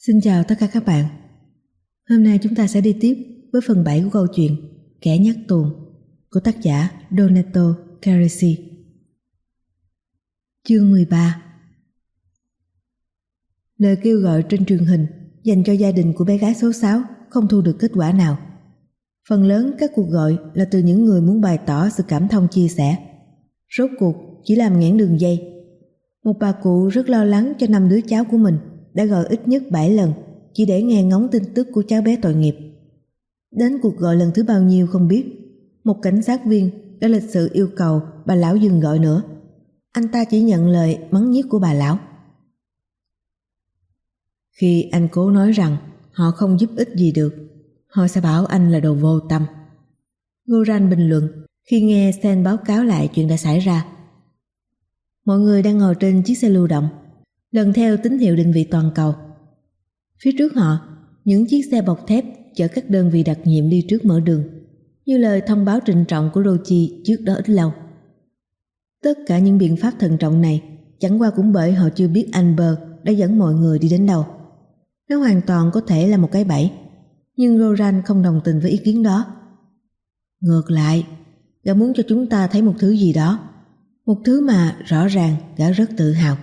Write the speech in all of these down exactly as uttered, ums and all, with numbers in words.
Xin chào tất cả các bạn. Hôm nay chúng ta sẽ đi tiếp với phần bảy của câu chuyện Kẻ nhát tuồng của tác giả Donato Carrisi. Chương mười ba. Lời kêu gọi trên truyền hình dành cho gia đình của bé gái số sáu không thu được kết quả nào. Phần lớn các cuộc gọi là từ những người muốn bày tỏ sự cảm thông chia sẻ. Rốt cuộc chỉ làm nghẽn đường dây. Một bà cụ rất lo lắng cho năm đứa cháu của mình đã gọi ít nhất bảy lần chỉ để nghe ngóng tin tức của cháu bé tội nghiệp. Đến cuộc gọi lần thứ bao nhiêu không biết, một cảnh sát viên đã lịch sự yêu cầu bà lão dừng gọi nữa. Anh ta chỉ nhận lời mắng nhiếc của bà lão. Khi anh cố nói rằng họ không giúp ích gì được, họ sẽ bảo anh là đồ vô tâm. Goran bình luận khi nghe Sen báo cáo lại chuyện đã xảy ra. Mọi người đang ngồi trên chiếc xe lưu động, lần theo tín hiệu định vị toàn cầu. Phía trước họ, những chiếc xe bọc thép chở các đơn vị đặc nhiệm đi trước mở đường, như lời thông báo trịnh trọng của Rochi trước đó ít lâu. Tất cả những biện pháp thận trọng này chẳng qua cũng bởi họ chưa biết Amber đã dẫn mọi người đi đến đâu. Nó hoàn toàn có thể là một cái bẫy, nhưng Goran không đồng tình với ý kiến đó. Ngược lại, gã muốn cho chúng ta thấy một thứ gì đó, một thứ mà rõ ràng gã rất tự hào.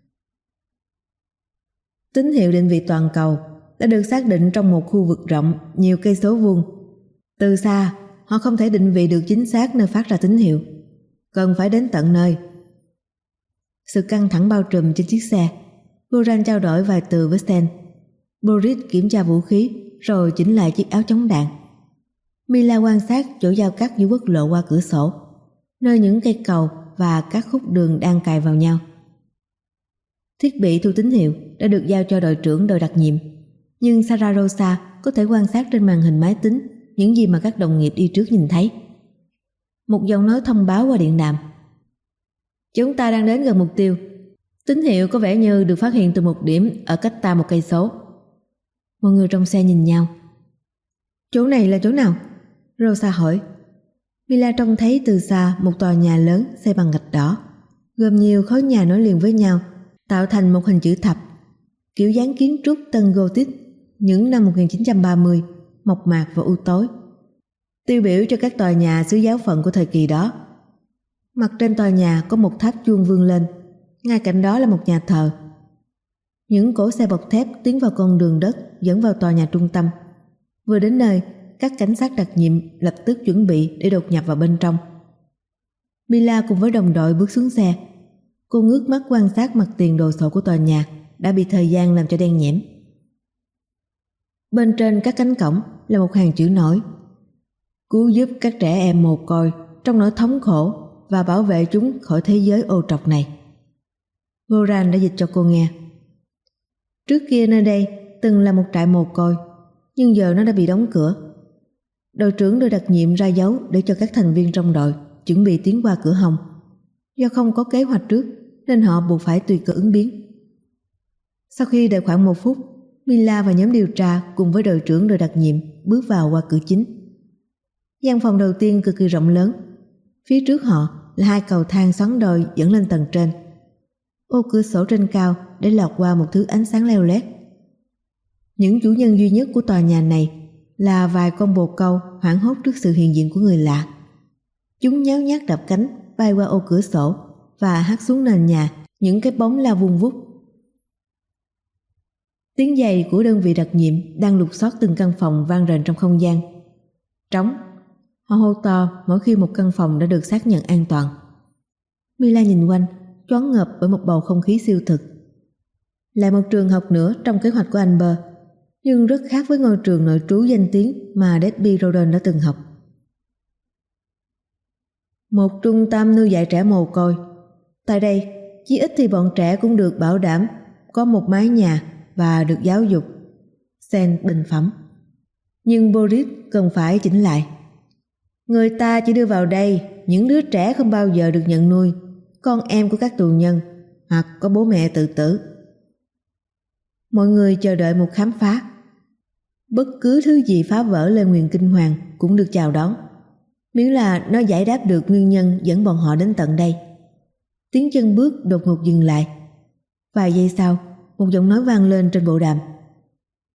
Tín hiệu định vị toàn cầu đã được xác định trong một khu vực rộng nhiều cây số vuông. Từ xa, họ không thể định vị được chính xác nơi phát ra tín hiệu, cần phải đến tận nơi. Sự căng thẳng bao trùm trên chiếc xe. Goran trao đổi vài từ với Sen. Boris kiểm tra vũ khí rồi chỉnh lại chiếc áo chống đạn. Mila quan sát chỗ giao cắt giữa quốc lộ qua cửa sổ, nơi những cây cầu và các khúc đường đang cài vào nhau. Thiết bị thu tín hiệu đã được giao cho đội trưởng đội đặc nhiệm, nhưng Sara Rosa có thể quan sát trên màn hình máy tính những gì mà các đồng nghiệp đi trước nhìn thấy. Một giọng nói thông báo qua điện đàm. Chúng ta đang đến gần mục tiêu. Tín hiệu có vẻ như được phát hiện từ một điểm ở cách ta một cây số. Mọi người trong xe nhìn nhau. Chỗ này là chỗ nào? Rosa hỏi. Mila trông thấy từ xa một tòa nhà lớn xây bằng gạch đỏ, gồm nhiều khối nhà nối liền với nhau, tạo thành một hình chữ thập, kiểu dáng kiến trúc Tân Gothic những năm một nghìn chín trăm ba mươi, mộc mạc và u tối, tiêu biểu cho các tòa nhà xứ giáo phận của thời kỳ đó. Mặt trên tòa nhà có một tháp chuông vươn lên, ngay cạnh đó là một nhà thờ. Những cỗ xe bọc thép tiến vào con đường đất dẫn vào tòa nhà trung tâm. Vừa đến nơi, các cảnh sát đặc nhiệm lập tức chuẩn bị để đột nhập vào bên trong. Mila cùng với đồng đội bước xuống xe. Cô ngước mắt quan sát mặt tiền đồ sộ của tòa nhà đã bị thời gian làm cho đen nhẽm. Bên trên các cánh cổng là một hàng chữ nổi: cứu giúp các trẻ em mồ côi trong nỗi thống khổ và bảo vệ chúng khỏi thế giới ô trọc này. Goran đã dịch cho cô nghe. Trước kia nơi đây từng là một trại mồ côi, nhưng giờ nó đã bị đóng cửa. Đội trưởng đội đặc nhiệm ra dấu để cho các thành viên trong đội chuẩn bị tiến qua cửa hông. Do không có kế hoạch trước nên họ buộc phải tùy cơ ứng biến. Sau khi đợi khoảng một phút, Mila và nhóm điều tra cùng với đội trưởng đội đặc nhiệm bước vào qua cửa chính. Gian phòng đầu tiên cực kỳ rộng lớn. Phía trước họ là hai cầu thang xoắn đôi dẫn lên tầng trên. Ô cửa sổ trên cao để lọt qua một thứ ánh sáng leo lét. Những chủ nhân duy nhất của tòa nhà này là vài con bồ câu hoảng hốt trước sự hiện diện của người lạ. Chúng nháo nhác đập cánh bay qua ô cửa sổ và hắt xuống nền nhà những cái bóng lao vun vút. Tiếng giày của đơn vị đặc nhiệm đang lục soát từng căn phòng vang rền trong không gian. Trống. Họ hô to mỗi khi một căn phòng đã được xác nhận an toàn. Mila nhìn quanh, choáng ngợp bởi một bầu không khí siêu thực. Lại một trường học nữa trong kế hoạch của Amber, nhưng rất khác với ngôi trường nội trú danh tiếng mà Debbie Roden đã từng học. Một trung tâm nuôi dạy trẻ mồ côi. Tại đây, chí ít thì bọn trẻ cũng được bảo đảm có một mái nhà và được giáo dục. Sen bình phẩm. Nhưng Boris cần phải chỉnh lại. Người ta chỉ đưa vào đây những đứa trẻ không bao giờ được nhận nuôi, con em của các tù nhân hoặc có bố mẹ tự tử. Mọi người chờ đợi một khám phá. Bất cứ thứ gì phá vỡ lời nguyền kinh hoàng cũng được chào đón, miễn là nó giải đáp được nguyên nhân dẫn bọn họ đến tận đây. Tiếng chân bước đột ngột dừng lại. Vài giây sau, một giọng nói vang lên trên bộ đàm.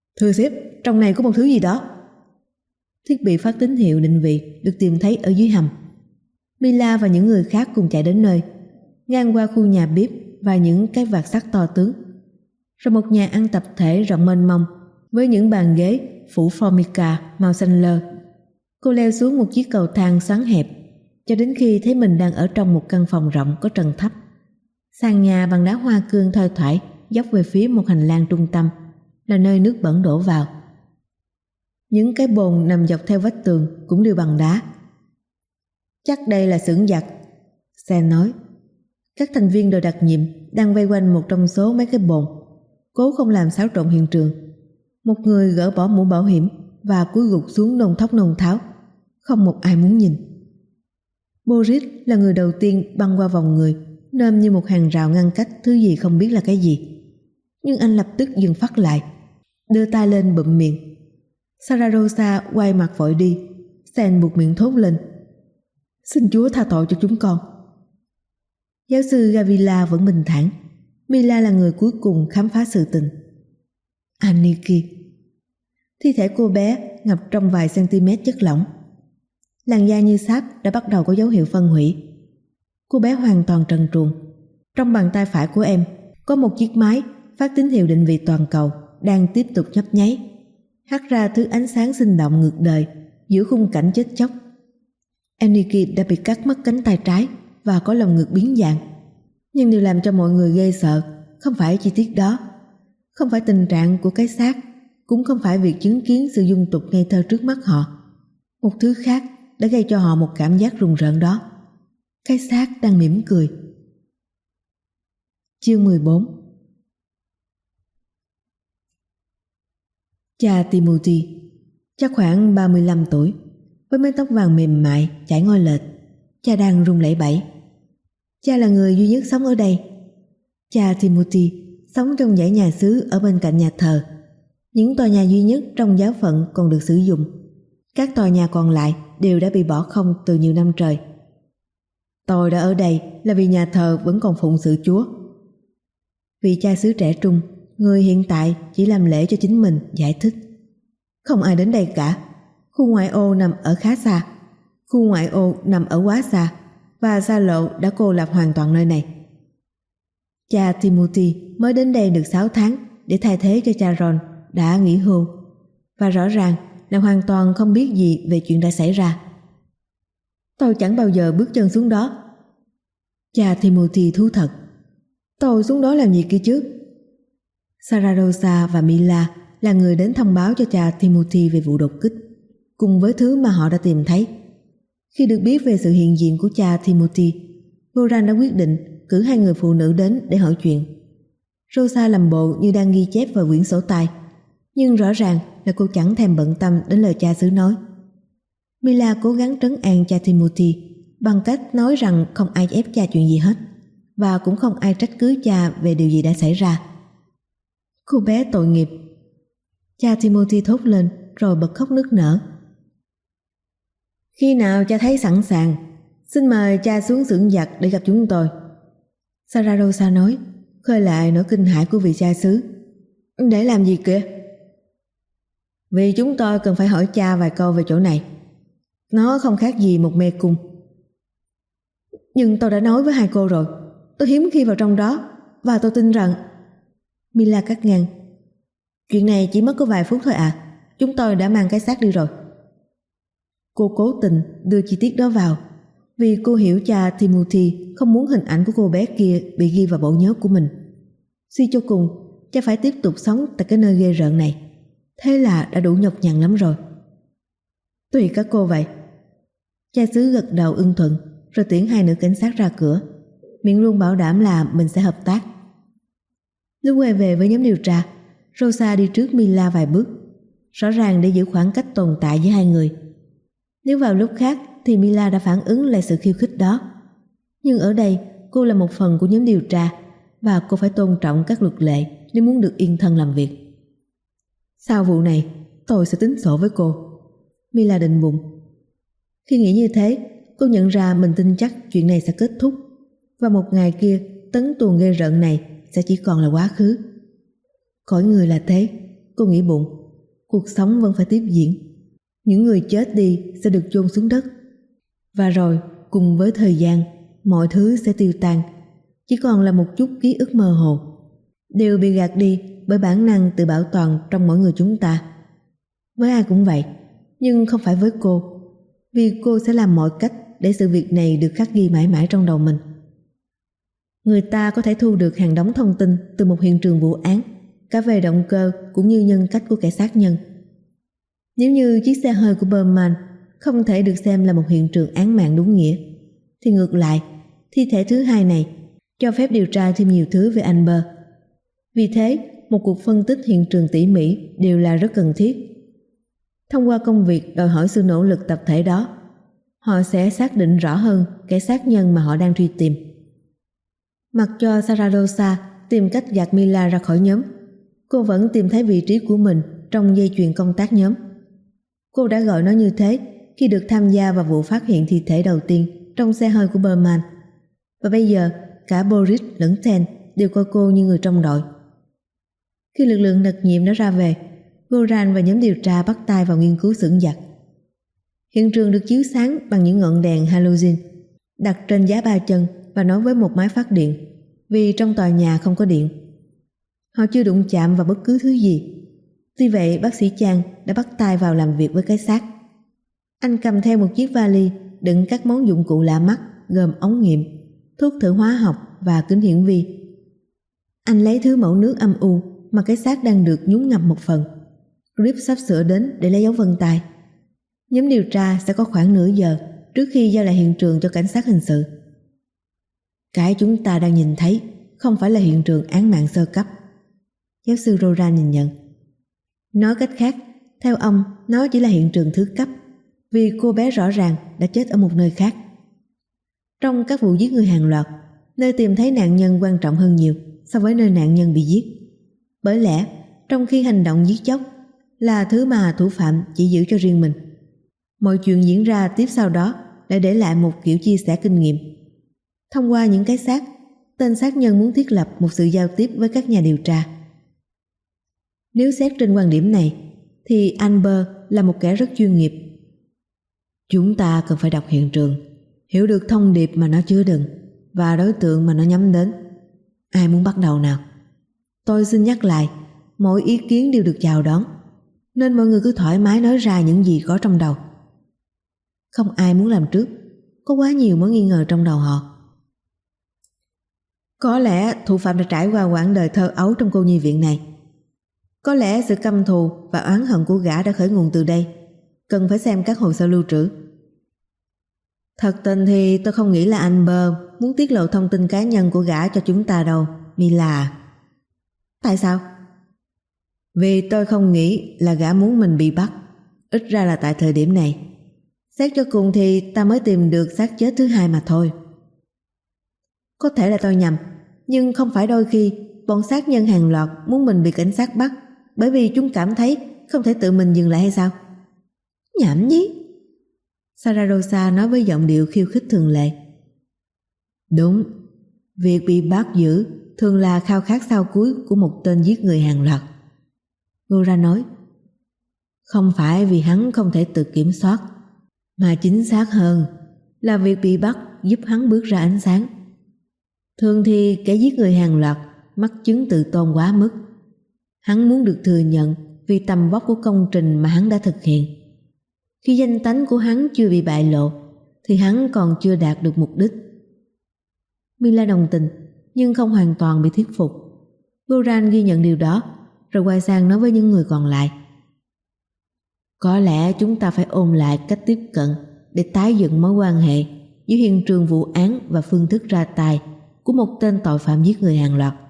Thưa sếp, trong này có một thứ gì đó. Thiết bị phát tín hiệu định vị được tìm thấy ở dưới hầm. Mila và những người khác cùng chạy đến nơi, ngang qua khu nhà bếp và những cái vạc sắt to tướng, rồi một nhà ăn tập thể rộng mênh mông với những bàn ghế phủ formica màu xanh lơ. Cô leo xuống một chiếc cầu thang xoắn hẹp cho đến khi thấy mình đang ở trong một căn phòng rộng có trần thấp. Sàn nhà bằng đá hoa cương thoai thoải dốc về phía một hành lang trung tâm là nơi nước bẩn đổ vào. Những cái bồn nằm dọc theo vách tường cũng đều bằng đá. Chắc đây là xưởng giặt, Sen nói. Các thành viên đội đặc nhiệm đang vây quanh một trong số mấy cái bồn, cố không làm xáo trộn hiện trường. Một người gỡ bỏ mũ bảo hiểm và cúi gục xuống nôn thốc nôn tháo. Không một ai muốn nhìn. Boris là người đầu tiên băng qua vòng người, nơm như một hàng rào ngăn cách thứ gì không biết là cái gì. Nhưng anh lập tức dừng phát lại, đưa tay lên bụm miệng. Sara Rosa quay mặt vội đi. Sen buộc miệng thốt lên: Xin Chúa tha tội cho chúng con. Giáo sư Gavila vẫn bình thản. Mila là người cuối cùng khám phá sự tình. Aniki. Thi thể cô bé ngập trong vài cm chất lỏng. Làn da như sáp đã bắt đầu có dấu hiệu phân hủy. Cô bé hoàn toàn trần truồng. Trong bàn tay phải của em có một chiếc máy phát tín hiệu định vị toàn cầu đang tiếp tục nhấp nháy, hắt ra thứ ánh sáng sinh động ngược đời giữa khung cảnh chết chóc. Aniki đã bị cắt mất cánh tay trái và có lồng ngực biến dạng. Nhưng điều làm cho mọi người ghê sợ không phải chi tiết đó, không phải tình trạng của cái xác, cũng không phải việc chứng kiến sự dung tục ngây thơ trước mắt họ. Một thứ khác đã gây cho họ một cảm giác rùng rợn đó. Cái xác đang mỉm cười. Chương mười bốn. Cha Timothy, chắc khoảng ba mươi lăm tuổi, với mái tóc vàng mềm mại chải ngoi lệch. Cha đang run lẩy bẩy. Cha là người duy nhất sống ở đây. Cha Timothy sống trong dãy nhà xứ ở bên cạnh nhà thờ, những tòa nhà duy nhất trong giáo phận còn được sử dụng. Các tòa nhà còn lại đều đã bị bỏ không từ nhiều năm trời. Tôi đã ở đây là vì nhà thờ vẫn còn phụng sự Chúa. Vị cha xứ trẻ trung, người hiện tại chỉ làm lễ cho chính mình, giải thích: Không ai đến đây cả. Khu ngoại ô nằm ở khá xa. Khu ngoại ô nằm ở quá xa, và xa lộ đã cô lập hoàn toàn nơi này. Cha Timothy mới đến đây được sáu tháng để thay thế cho cha Ron đã nghỉ hưu, và rõ ràng là hoàn toàn không biết gì về chuyện đã xảy ra. Tôi chẳng bao giờ bước chân xuống đó. Cha Timothy thú thật: Tôi xuống đó làm gì kia chứ? Sara Rosa và Mila là người đến thông báo cho cha Timothy về vụ đột kích, cùng với thứ mà họ đã tìm thấy. Khi được biết về sự hiện diện của cha Timothy, Goran đã quyết định cử hai người phụ nữ đến để hỏi chuyện. Rosa làm bộ như đang ghi chép vào quyển sổ tay, nhưng rõ ràng là cô chẳng thèm bận tâm đến lời cha xứ nói. Mila cố gắng trấn an cha Timothy bằng cách nói rằng không ai ép cha chuyện gì hết, và cũng không ai trách cứ cha về điều gì đã xảy ra. Cô bé tội nghiệp, cha Timothy thốt lên rồi bật khóc nức nở. Khi nào cha thấy sẵn sàng, xin mời cha xuống xưởng giặt để gặp chúng tôi, Sara Rosa nói, khơi lại nỗi kinh hãi của vị cha xứ. Để làm gì kìa? Vì chúng tôi cần phải hỏi cha vài câu về chỗ này. Nó không khác gì một mê cung. Nhưng tôi đã nói với hai cô rồi, tôi hiếm khi vào trong đó, và tôi tin rằng... Mila cắt ngang. Chuyện này chỉ mất có vài phút thôi à, chúng tôi đã mang cái xác đi rồi. Cô cố tình đưa chi tiết đó vào, vì cô hiểu cha Timothy không muốn hình ảnh của cô bé kia bị ghi vào bộ nhớ của mình. Suy cho cùng, cha phải tiếp tục sống tại cái nơi ghê rợn này. Thế là đã đủ nhọc nhằn lắm rồi. Tùy các cô vậy. Cha xứ gật đầu ưng thuận, rồi tiễn hai nữ cảnh sát ra cửa, miệng luôn bảo đảm là mình sẽ hợp tác. Lúc quay về với nhóm điều tra, Rosa đi trước Mila vài bước, rõ ràng để giữ khoảng cách tồn tại giữa hai người. Nếu vào lúc khác thì Mila đã phản ứng lại sự khiêu khích đó. Nhưng ở đây cô là một phần của nhóm điều tra, và cô phải tôn trọng các luật lệ nếu muốn được yên thân làm việc. Sau vụ này, tôi sẽ tính sổ với cô, Mila định bụng. Khi nghĩ như thế, cô nhận ra mình tin chắc chuyện này sẽ kết thúc, và một ngày kia tấn tuồng ghê rợn này sẽ chỉ còn là quá khứ. Cõi người là thế, cô nghĩ bụng. cuộc sống vẫn phải tiếp diễn. Những người chết đi sẽ được chôn xuống đất. Và rồi, cùng với thời gian, mọi thứ sẽ tiêu tan. Chỉ còn là một chút ký ức mơ hồ, đều bị gạt đi bởi bản năng tự bảo toàn trong mỗi người chúng ta. Với ai cũng vậy, nhưng không phải với cô, vì cô sẽ làm mọi cách để sự việc này được khắc ghi mãi mãi trong đầu mình. Người ta có thể thu được hàng đống thông tin từ một hiện trường vụ án, cả về động cơ cũng như nhân cách của kẻ sát nhân. Nếu như chiếc xe hơi của Berman không thể được xem là một hiện trường án mạng đúng nghĩa, thì ngược lại, thi thể thứ hai này cho phép điều tra thêm nhiều thứ về Amber. Vì thế, một cuộc phân tích hiện trường tỉ mỉ đều là rất cần thiết. Thông qua công việc đòi hỏi sự nỗ lực tập thể đó, họ sẽ xác định rõ hơn kẻ sát nhân mà họ đang truy tìm. Mặc cho Saradosa tìm cách gạt Mila ra khỏi nhóm, cô vẫn tìm thấy vị trí của mình trong dây chuyền công tác nhóm. Cô đã gọi nó như thế khi được tham gia vào vụ phát hiện thi thể đầu tiên trong xe hơi của Berman. Và bây giờ, cả Boris lẫn Ten đều coi cô như người trong đội. Khi lực lượng đặc nhiệm đã ra về, Goran và nhóm điều tra bắt tay vào nghiên cứu xưởng giặc. Hiện trường được chiếu sáng bằng những ngọn đèn halogen đặt trên giá ba chân và nối với một máy phát điện, vì trong tòa nhà không có điện. Họ chưa đụng chạm vào bất cứ thứ gì. Tuy vậy, bác sĩ Chang đã bắt tay vào làm việc với cái xác. Anh cầm theo một chiếc vali đựng các món dụng cụ lạ mắt gồm ống nghiệm, thuốc thử hóa học và kính hiển vi. Anh lấy thứ mẫu nước âm u mà cái xác đang được nhúng ngầm một phần. Grip sắp sửa đến để lấy dấu vân tay. Nhóm điều tra sẽ có khoảng nửa giờ trước khi giao lại hiện trường cho cảnh sát hình sự. Cái chúng ta đang nhìn thấy không phải là hiện trường án mạng sơ cấp, giáo sư Roran nhìn nhận. Nói cách khác, theo ông, nó chỉ là hiện trường thứ cấp, vì cô bé rõ ràng đã chết ở một nơi khác. Trong các vụ giết người hàng loạt, nơi tìm thấy nạn nhân quan trọng hơn nhiều so với nơi nạn nhân bị giết. Bởi lẽ, trong khi hành động giết chóc là thứ mà thủ phạm chỉ giữ cho riêng mình, mọi chuyện diễn ra tiếp sau đó lại để lại một kiểu chia sẻ kinh nghiệm. Thông qua những cái xác, tên sát nhân muốn thiết lập một sự giao tiếp với các nhà điều tra. Nếu xét trên quan điểm này, thì Amber là một kẻ rất chuyên nghiệp. Chúng ta cần phải đọc hiện trường, hiểu được thông điệp mà nó chứa đựng và đối tượng mà nó nhắm đến. Ai muốn bắt đầu nào? Tôi xin nhắc lại, mỗi ý kiến đều được chào đón, nên mọi người cứ thoải mái nói ra những gì có trong đầu. Không ai muốn làm trước, có quá nhiều mối nghi ngờ trong đầu họ. Có lẽ thủ phạm đã trải qua quãng đời thơ ấu trong cô nhi viện này. Có lẽ sự căm thù và oán hận của gã đã khởi nguồn từ đây. Cần phải xem các hồ sơ lưu trữ. Thật tình thì tôi không nghĩ là Amber muốn tiết lộ thông tin cá nhân của gã cho chúng ta đâu, Mila. Tại sao? Vì tôi không nghĩ là gã muốn mình bị bắt, ít ra là tại thời điểm này. Xét cho cùng thì ta mới tìm được xác chết thứ hai mà thôi. Có thể là tôi nhầm, nhưng không phải đôi khi bọn sát nhân hàng loạt muốn mình bị cảnh sát bắt bởi vì chúng cảm thấy không thể tự mình dừng lại hay sao? Nhảm nhí. Saradosa nói với giọng điệu khiêu khích thường lệ. Đúng, việc bị bắt giữ thường là khao khát sau cuối của một tên giết người hàng loạt. Gora nói. Không phải vì hắn không thể tự kiểm soát, mà chính xác hơn là việc bị bắt giúp hắn bước ra ánh sáng. Thường thì kẻ giết người hàng loạt mắc chứng tự tôn quá mức. Hắn muốn được thừa nhận vì tầm vóc của công trình mà hắn đã thực hiện. Khi danh tánh của hắn chưa bị bại lộ thì hắn còn chưa đạt được mục đích. Mila đồng tình nhưng không hoàn toàn bị thuyết phục. Goran ghi nhận điều đó rồi quay sang nói với những người còn lại. Có lẽ chúng ta phải ôn lại cách tiếp cận để tái dựng mối quan hệ giữa hiện trường vụ án và phương thức ra tay của một tên tội phạm giết người hàng loạt.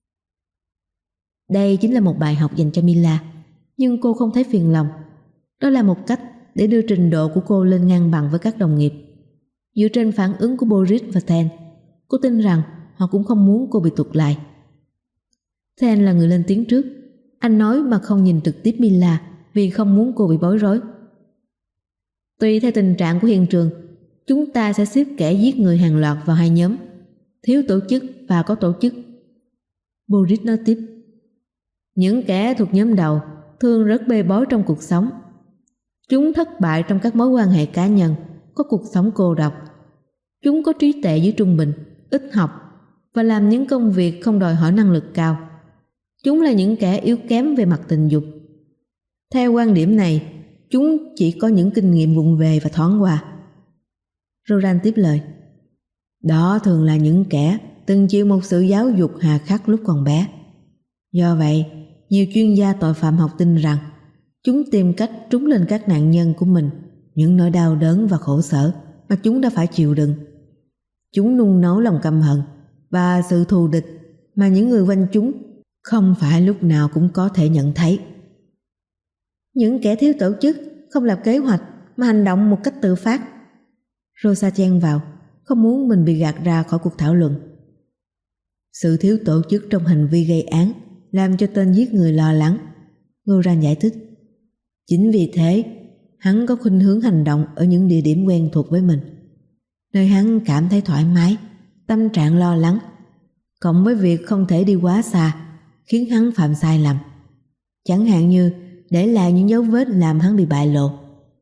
Đây chính là một bài học dành cho Mila, nhưng cô không thấy phiền lòng. Đó là một cách để đưa trình độ của cô lên ngang bằng với các đồng nghiệp. Dựa trên phản ứng của Boris và Ten, cô tin rằng họ cũng không muốn cô bị tụt lại. Ten là người lên tiếng trước. Anh nói mà không nhìn trực tiếp Mila vì không muốn cô bị bối rối. Tùy theo tình trạng của hiện trường, chúng ta sẽ xếp kẻ giết người hàng loạt vào hai nhóm, thiếu tổ chức và có tổ chức. Boris nói tiếp. Những kẻ thuộc nhóm đầu thường rất bê bối trong cuộc sống. Chúng thất bại trong các mối quan hệ cá nhân, có cuộc sống cô độc. Chúng có trí tuệ dưới trung bình, ít học và làm những công việc không đòi hỏi năng lực cao. Chúng là những kẻ yếu kém về mặt tình dục. Theo quan điểm này, chúng chỉ có những kinh nghiệm vụng về và thoáng qua. Roran tiếp lời. Đó thường là những kẻ từng chịu một sự giáo dục hà khắc lúc còn bé. Do vậy, nhiều chuyên gia tội phạm học tin rằng chúng tìm cách trúng lên các nạn nhân của mình những nỗi đau đớn và khổ sở mà chúng đã phải chịu đựng. Chúng nung nấu lòng căm hận và sự thù địch mà những người quanh chúng không phải lúc nào cũng có thể nhận thấy. Những kẻ thiếu tổ chức, không lập kế hoạch mà hành động một cách tự phát. Rosa chen vào, không muốn mình bị gạt ra khỏi cuộc thảo luận. Sự thiếu tổ chức trong hành vi gây án làm cho tên giết người lo lắng. Goran giải thích. Chính vì thế, hắn có khuynh hướng hành động ở những địa điểm quen thuộc với mình, nơi hắn cảm thấy thoải mái, tâm trạng lo lắng, cộng với việc không thể đi quá xa, khiến hắn phạm sai lầm. Chẳng hạn như để lại những dấu vết làm hắn bị bại lộ.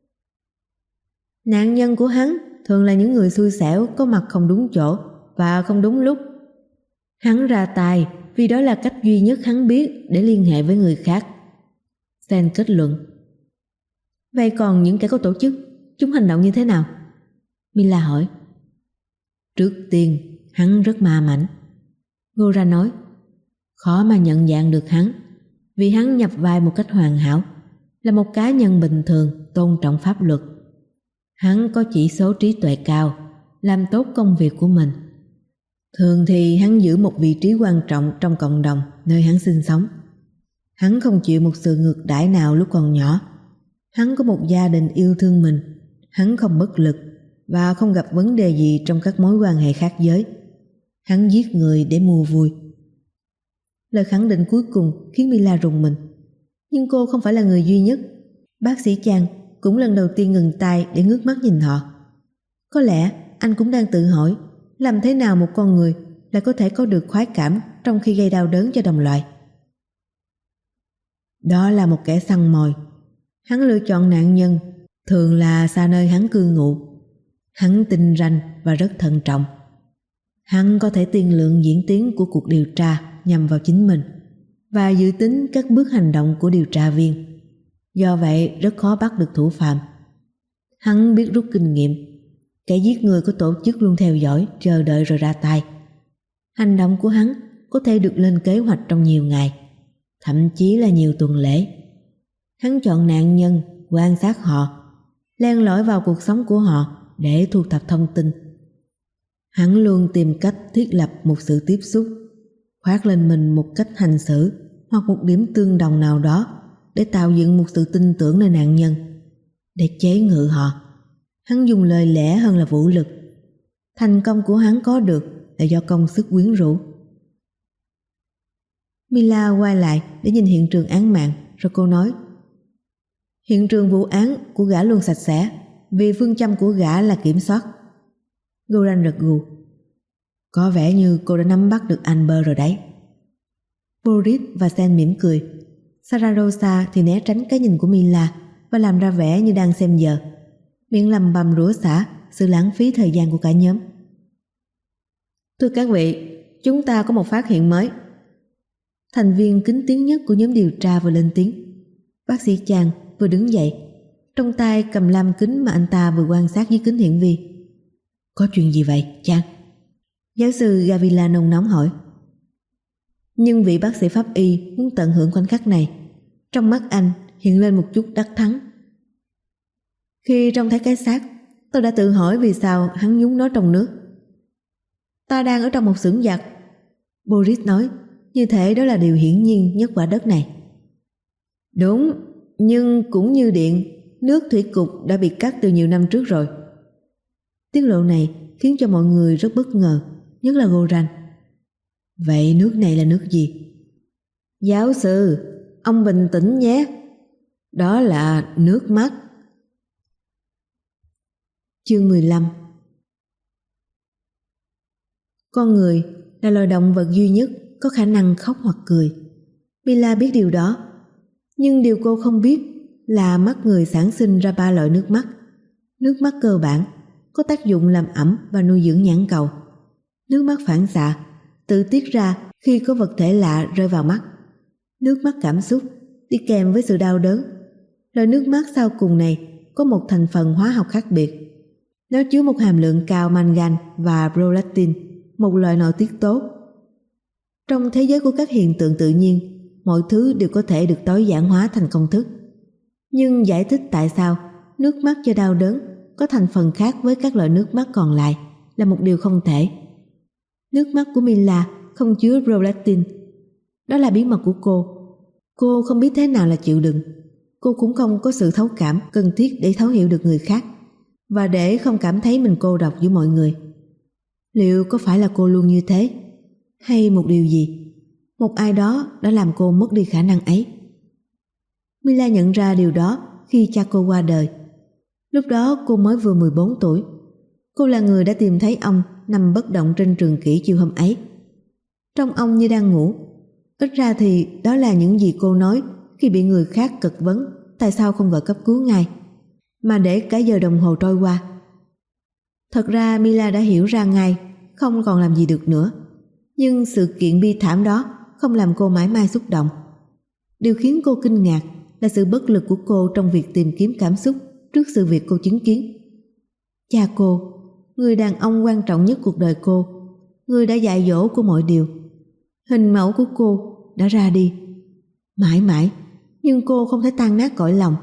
Nạn nhân của hắn thường là những người xui xẻo, có mặt không đúng chỗ và không đúng lúc. Hắn ra tay vì đó là cách duy nhất hắn biết để liên hệ với người khác. Sen kết luận. Vậy còn những kẻ có tổ chức, chúng hành động như thế nào? Mila hỏi. Trước tiên, hắn rất ma mãnh. Goran nói. Khó mà nhận dạng được hắn, vì hắn nhập vai một cách hoàn hảo, là một cá nhân bình thường, tôn trọng pháp luật. Hắn có chỉ số trí tuệ cao, làm tốt công việc của mình. Thường thì hắn giữ một vị trí quan trọng trong cộng đồng nơi hắn sinh sống. Hắn không chịu một sự ngược đãi nào lúc còn nhỏ. Hắn có một gia đình yêu thương mình. Hắn không bất lực và không gặp vấn đề gì trong các mối quan hệ khác giới. Hắn giết người để mua vui. Lời khẳng định cuối cùng khiến Mila rùng mình. Nhưng cô không phải là người duy nhất. Bác sĩ Chang cũng lần đầu tiên ngừng tay để ngước mắt nhìn họ. Có lẽ anh cũng đang tự hỏi làm thế nào một con người lại có thể có được khoái cảm trong khi gây đau đớn cho đồng loại. Đó là một kẻ săn mồi. Hắn lựa chọn nạn nhân thường là xa nơi hắn cư ngụ. Hắn tinh ranh và rất thận trọng. Hắn có thể tiên lượng diễn tiến của cuộc điều tra nhằm vào chính mình và dự tính các bước hành động của điều tra viên. Do vậy rất khó bắt được thủ phạm. Hắn biết rút kinh nghiệm. Kẻ giết người có tổ chức luôn theo dõi, chờ đợi rồi ra tay. Hành động của hắn có thể được lên kế hoạch trong nhiều ngày, thậm chí là nhiều tuần lễ. Hắn chọn nạn nhân, quan sát họ, len lỏi vào cuộc sống của họ để thu thập thông tin. Hắn luôn tìm cách thiết lập một sự tiếp xúc, khoác lên mình một cách hành xử hoặc một điểm tương đồng nào đó để tạo dựng một sự tin tưởng nơi nạn nhân, để chế ngự họ. Hắn dùng lời lẽ hơn là vũ lực. Thành công của hắn có được là do công sức quyến rũ. Mila quay lại để nhìn hiện trường án mạng, rồi cô nói: Hiện trường vụ án của gã luôn sạch sẽ, vì phương châm của gã là kiểm soát. Goran gật gù. Có vẻ như cô đã nắm bắt được Amber rồi đấy. Boris và Sen mỉm cười. Sarah Rosa thì né tránh cái nhìn của Mila và làm ra vẻ như đang xem giờ, miệng lầm bầm rủa xả sự lãng phí thời gian của cả nhóm. Thưa các vị, chúng ta có một phát hiện mới. Thành viên kính tiếng nhất của nhóm điều tra vừa lên tiếng. Bác sĩ Chang vừa đứng dậy, trong tay cầm lam kính mà anh ta vừa quan sát dưới kính hiển vi. Có chuyện gì vậy, Chang? Giáo sư Gavila nôn nóng hỏi. Nhưng vị bác sĩ pháp y muốn tận hưởng khoảnh khắc này. Trong mắt anh hiện lên một chút đắc thắng. Khi trông thấy cái xác, tôi đã tự hỏi vì sao hắn nhúng nó trong nước. Ta đang ở trong một xưởng giặt, Boris nói, như thể đó là điều hiển nhiên nhất quả đất này. Đúng, nhưng cũng như điện, nước thủy cục đã bị cắt từ nhiều năm trước rồi. Tiết lộ này khiến cho mọi người rất bất ngờ, nhất là Goran. Vậy nước này là nước gì? Giáo sư, ông bình tĩnh nhé. Đó là nước mắt. Chương mười lăm. Con người là loài động vật duy nhất có khả năng khóc hoặc cười. Mila biết điều đó. Nhưng điều cô không biết là mắt người sản sinh ra ba loại nước mắt. Nước mắt cơ bản có tác dụng làm ẩm và nuôi dưỡng nhãn cầu. Nước mắt phản xạ tự tiết ra khi có vật thể lạ rơi vào mắt. Nước mắt cảm xúc đi kèm với sự đau đớn. Loại nước mắt sau cùng này có một thành phần hóa học khác biệt. Nó chứa một hàm lượng cao mangan và prolactin, một loại nội tiết tố. Trong thế giới của các hiện tượng tự nhiên, mọi thứ đều có thể được tối giản hóa thành công thức. Nhưng giải thích tại sao nước mắt cho đau đớn có thành phần khác với các loại nước mắt còn lại là một điều không thể. Nước mắt của Mila không chứa prolactin. Đó là bí mật của cô. Cô không biết thế nào là chịu đựng. Cô cũng không có sự thấu cảm cần thiết để thấu hiểu được người khác và để không cảm thấy mình cô độc giữa mọi người. Liệu có phải là cô luôn như thế? Hay một điều gì, một ai đó đã làm cô mất đi khả năng ấy? Mila nhận ra điều đó khi cha cô qua đời. Lúc đó cô mới vừa mười bốn tuổi. Cô là người đã tìm thấy ông nằm bất động trên trường kỷ chiều hôm ấy. Trông ông như đang ngủ. Ít ra thì đó là những gì cô nói khi bị người khác cật vấn tại sao không gọi cấp cứu ngay, mà để cả giờ đồng hồ trôi qua. Thật ra Mila đã hiểu ra ngay, không còn làm gì được nữa. Nhưng sự kiện bi thảm đó không làm cô mãi mãi xúc động. Điều khiến cô kinh ngạc là sự bất lực của cô trong việc tìm kiếm cảm xúc trước sự việc cô chứng kiến. Cha cô, người đàn ông quan trọng nhất cuộc đời cô, người đã dạy dỗ cô mọi điều, hình mẫu của cô đã ra đi. Mãi mãi, nhưng cô không thể tan nát cõi lòng.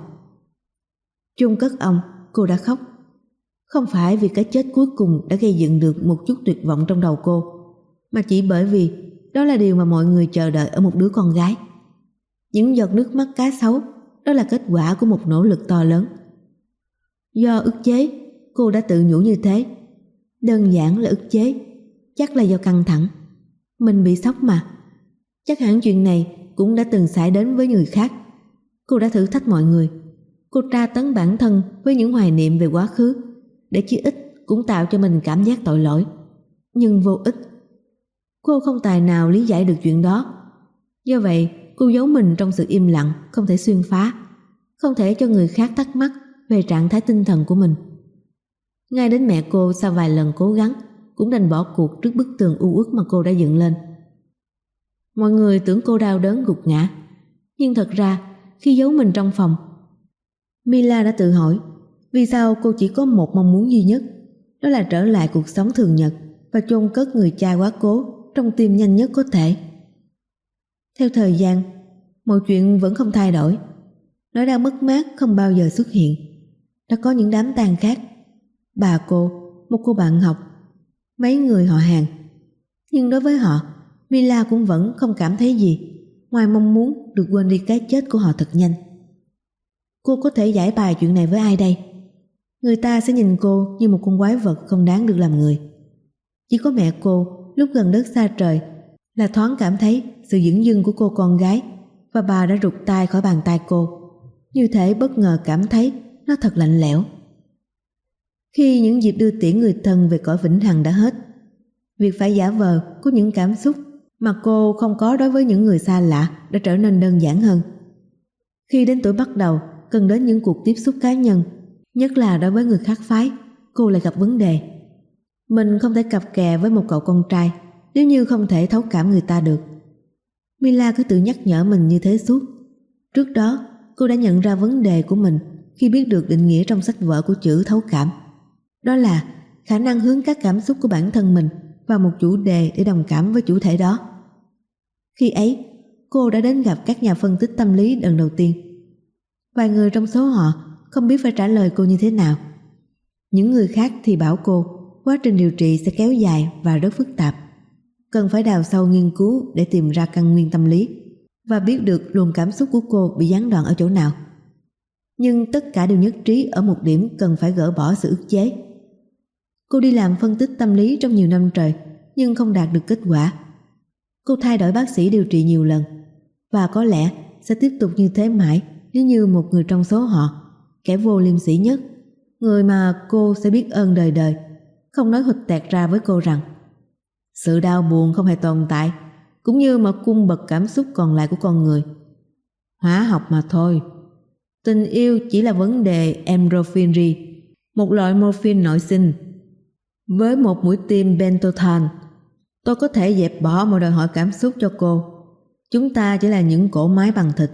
Chôn cất ông, cô đã khóc. Không phải vì cái chết cuối cùng đã gây dựng được một chút tuyệt vọng trong đầu cô, mà chỉ bởi vì đó là điều mà mọi người chờ đợi ở một đứa con gái. Những giọt nước mắt cá sấu, đó là kết quả của một nỗ lực to lớn. Do ức chế, cô đã tự nhủ như thế. Đơn giản là ức chế, chắc là do căng thẳng. Mình bị sốc mà. Chắc hẳn chuyện này cũng đã từng xảy đến với người khác. Cô đã thử thách mọi người. Cô tra tấn bản thân với những hoài niệm về quá khứ, để chí ít cũng tạo cho mình cảm giác tội lỗi. Nhưng vô ích. Cô không tài nào lý giải được chuyện đó. Do vậy, cô giấu mình trong sự im lặng, không thể xuyên phá, không thể cho người khác thắc mắc về trạng thái tinh thần của mình. Ngay đến mẹ cô sau vài lần cố gắng cũng đành bỏ cuộc trước bức tường u uất mà cô đã dựng lên. Mọi người tưởng cô đau đớn gục ngã, nhưng thật ra khi giấu mình trong phòng, Mila đã tự hỏi vì sao cô chỉ có một mong muốn duy nhất, đó là trở lại cuộc sống thường nhật và chôn cất người cha quá cố trong tim nhanh nhất có thể. Theo thời gian, mọi chuyện vẫn không thay đổi. Nỗi đau mất mát không bao giờ xuất hiện. Đã có những đám tang khác, bà cô, một cô bạn học, mấy người họ hàng. Nhưng đối với họ, Mila cũng vẫn không cảm thấy gì ngoài mong muốn được quên đi cái chết của họ thật nhanh. Cô có thể giải bài chuyện này với ai đây? Người ta sẽ nhìn cô như một con quái vật không đáng được làm người. Chỉ có mẹ cô lúc gần đất xa trời là thoáng cảm thấy sự dửng dưng của cô con gái, và bà đã rụt tay khỏi bàn tay cô, như thể bất ngờ cảm thấy nó thật lạnh lẽo. Khi những dịp đưa tiễn người thân về cõi vĩnh hằng đã hết, việc phải giả vờ có những cảm xúc mà cô không có đối với những người xa lạ đã trở nên đơn giản hơn. Khi đến tuổi bắt đầu cần đến những cuộc tiếp xúc cá nhân, nhất là đối với người khác phái, cô lại gặp vấn đề. Mình không thể cặp kè với một cậu con trai nếu như không thể thấu cảm người ta được. Mila cứ tự nhắc nhở mình như thế suốt. Trước đó, cô đã nhận ra vấn đề của mình khi biết được định nghĩa trong sách vở của chữ thấu cảm. Đó là khả năng hướng các cảm xúc của bản thân mình vào một chủ đề để đồng cảm với chủ thể đó. Khi ấy, cô đã đến gặp các nhà phân tích tâm lý lần đầu tiên. Vài người trong số họ không biết phải trả lời cô như thế nào. Những người khác thì bảo cô quá trình điều trị sẽ kéo dài và rất phức tạp, cần phải đào sâu nghiên cứu để tìm ra căn nguyên tâm lý và biết được luồng cảm xúc của cô bị gián đoạn ở chỗ nào. Nhưng tất cả đều nhất trí ở một điểm cần phải gỡ bỏ sự ức chế. Cô đi làm phân tích tâm lý trong nhiều năm trời nhưng không đạt được kết quả. Cô thay đổi bác sĩ điều trị nhiều lần và có lẽ sẽ tiếp tục như thế mãi nếu như một người trong số họ, kẻ vô liêm sỉ nhất, người mà cô sẽ biết ơn đời đời, không nói huỵch tẹt ra với cô rằng sự đau buồn không hề tồn tại, cũng như một cung bậc cảm xúc còn lại của con người. Hóa học mà thôi. Tình yêu chỉ là vấn đề endorphin, một loại morphine nội sinh. Với một mũi tiêm Bentotan, tôi có thể dẹp bỏ mọi đòi hỏi cảm xúc cho cô. Chúng ta chỉ là những cỗ máy bằng thịt.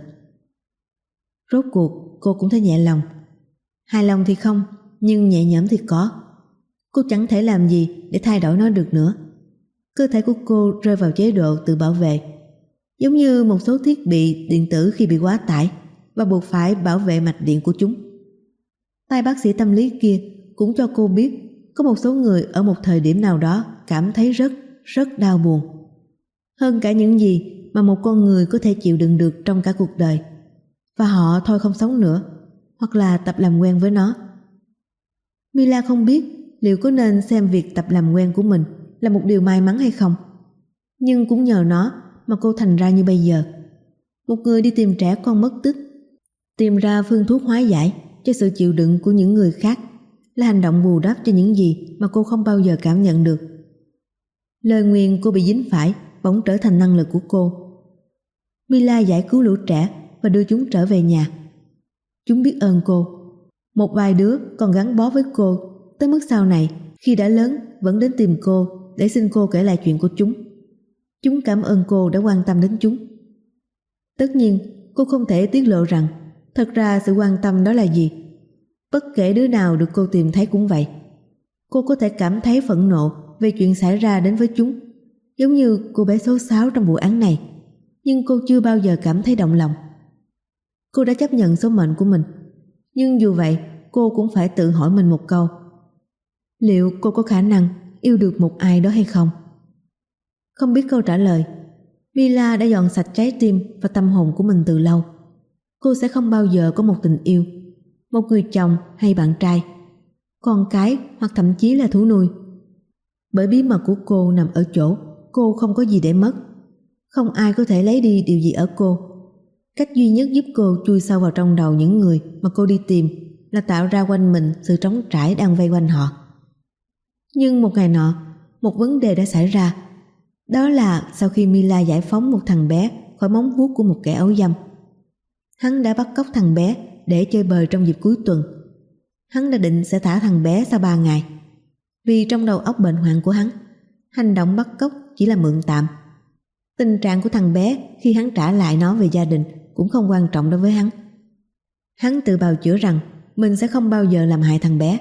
Rốt cuộc cô cũng thấy nhẹ lòng. Hài lòng thì không, nhưng nhẹ nhõm thì có. Cô chẳng thể làm gì để thay đổi nó được nữa. Cơ thể của cô rơi vào chế độ tự bảo vệ, giống như một số thiết bị điện tử khi bị quá tải và buộc phải bảo vệ mạch điện của chúng. Tay bác sĩ tâm lý kia cũng cho cô biết có một số người ở một thời điểm nào đó cảm thấy rất, rất đau buồn. Hơn cả những gì mà một con người có thể chịu đựng được trong cả cuộc đời. Và họ thôi không sống nữa, hoặc là tập làm quen với nó. Mila không biết liệu có nên xem việc tập làm quen của mình là một điều may mắn hay không. Nhưng cũng nhờ nó mà cô thành ra như bây giờ. Một người đi tìm trẻ con mất tích, tìm ra phương thuốc hóa giải cho sự chịu đựng của những người khác, là hành động bù đắp cho những gì mà cô không bao giờ cảm nhận được. Lời nguyền cô bị dính phải bỗng trở thành năng lực của cô. Mila giải cứu lũ trẻ và đưa chúng trở về nhà. Chúng biết ơn cô. Một vài đứa còn gắn bó với cô tới mức sau này, khi đã lớn vẫn đến tìm cô để xin cô kể lại chuyện của chúng. Chúng cảm ơn cô đã quan tâm đến chúng. Tất nhiên cô không thể tiết lộ rằng thật ra sự quan tâm đó là gì. Bất kể đứa nào được cô tìm thấy cũng vậy. Cô có thể cảm thấy phẫn nộ về chuyện xảy ra đến với chúng, giống như cô bé số sáu trong vụ án này. Nhưng cô chưa bao giờ cảm thấy động lòng. Cô đã chấp nhận số mệnh của mình. Nhưng dù vậy cô cũng phải tự hỏi mình một câu: liệu cô có khả năng yêu được một ai đó hay không? Không biết câu trả lời, Mila đã dọn sạch trái tim và tâm hồn của mình từ lâu. Cô sẽ không bao giờ có một tình yêu, một người chồng hay bạn trai, con cái hoặc thậm chí là thú nuôi. Bởi bí mật của cô nằm ở chỗ cô không có gì để mất. Không ai có thể lấy đi điều gì ở cô. Cách duy nhất giúp cô chui sâu vào trong đầu những người mà cô đi tìm là tạo ra quanh mình sự trống trải đang vây quanh họ. Nhưng một ngày nọ, một vấn đề đã xảy ra. Đó là sau khi Mila giải phóng một thằng bé khỏi móng vuốt của một kẻ ấu dâm. Hắn đã bắt cóc thằng bé để chơi bời trong dịp cuối tuần. Hắn đã định sẽ thả thằng bé sau ba ngày. Vì trong đầu óc bệnh hoạn của hắn, hành động bắt cóc chỉ là mượn tạm. Tình trạng của thằng bé khi hắn trả lại nó về gia đình cũng không quan trọng đối với hắn. Hắn tự bào chữa rằng mình sẽ không bao giờ làm hại thằng bé.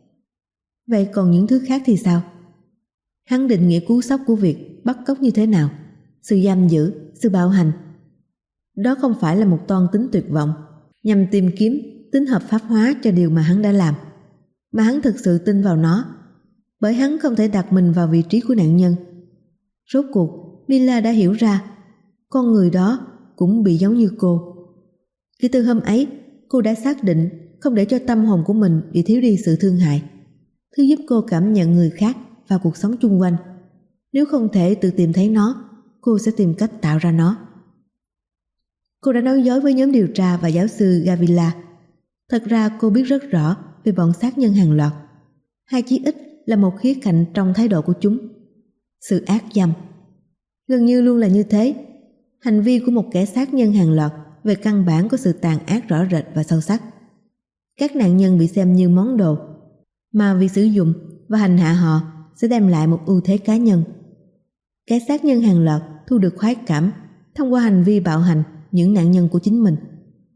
Vậy còn những thứ khác thì sao? Hắn định nghĩa cú sốc của việc bắt cóc như thế nào? Sự giam giữ, sự bạo hành. Đó không phải là một toan tính tuyệt vọng nhằm tìm kiếm tính hợp pháp hóa cho điều mà hắn đã làm, mà hắn thực sự tin vào nó, bởi hắn không thể đặt mình vào vị trí của nạn nhân. Rốt cuộc Mila đã hiểu ra con người đó cũng bị giống như cô. Kể từ hôm ấy, cô đã xác định không để cho tâm hồn của mình bị thiếu đi sự thương hại, thứ giúp cô cảm nhận người khác và cuộc sống chung quanh. Nếu không thể tự tìm thấy nó, cô sẽ tìm cách tạo ra nó. Cô đã nói dối với nhóm điều tra và giáo sư Gavila. Thật ra cô biết rất rõ về bọn sát nhân hàng loạt, hay chí ít là một khía cạnh trong thái độ của chúng: sự ác dâm. Gần như luôn là như thế. Hành vi của một kẻ sát nhân hàng loạt về căn bản có sự tàn ác rõ rệt và sâu sắc. Các nạn nhân bị xem như món đồ, mà việc sử dụng và hành hạ họ sẽ đem lại một ưu thế cá nhân. Kẻ sát nhân hàng loạt thu được khoái cảm thông qua hành vi bạo hành những nạn nhân của chính mình.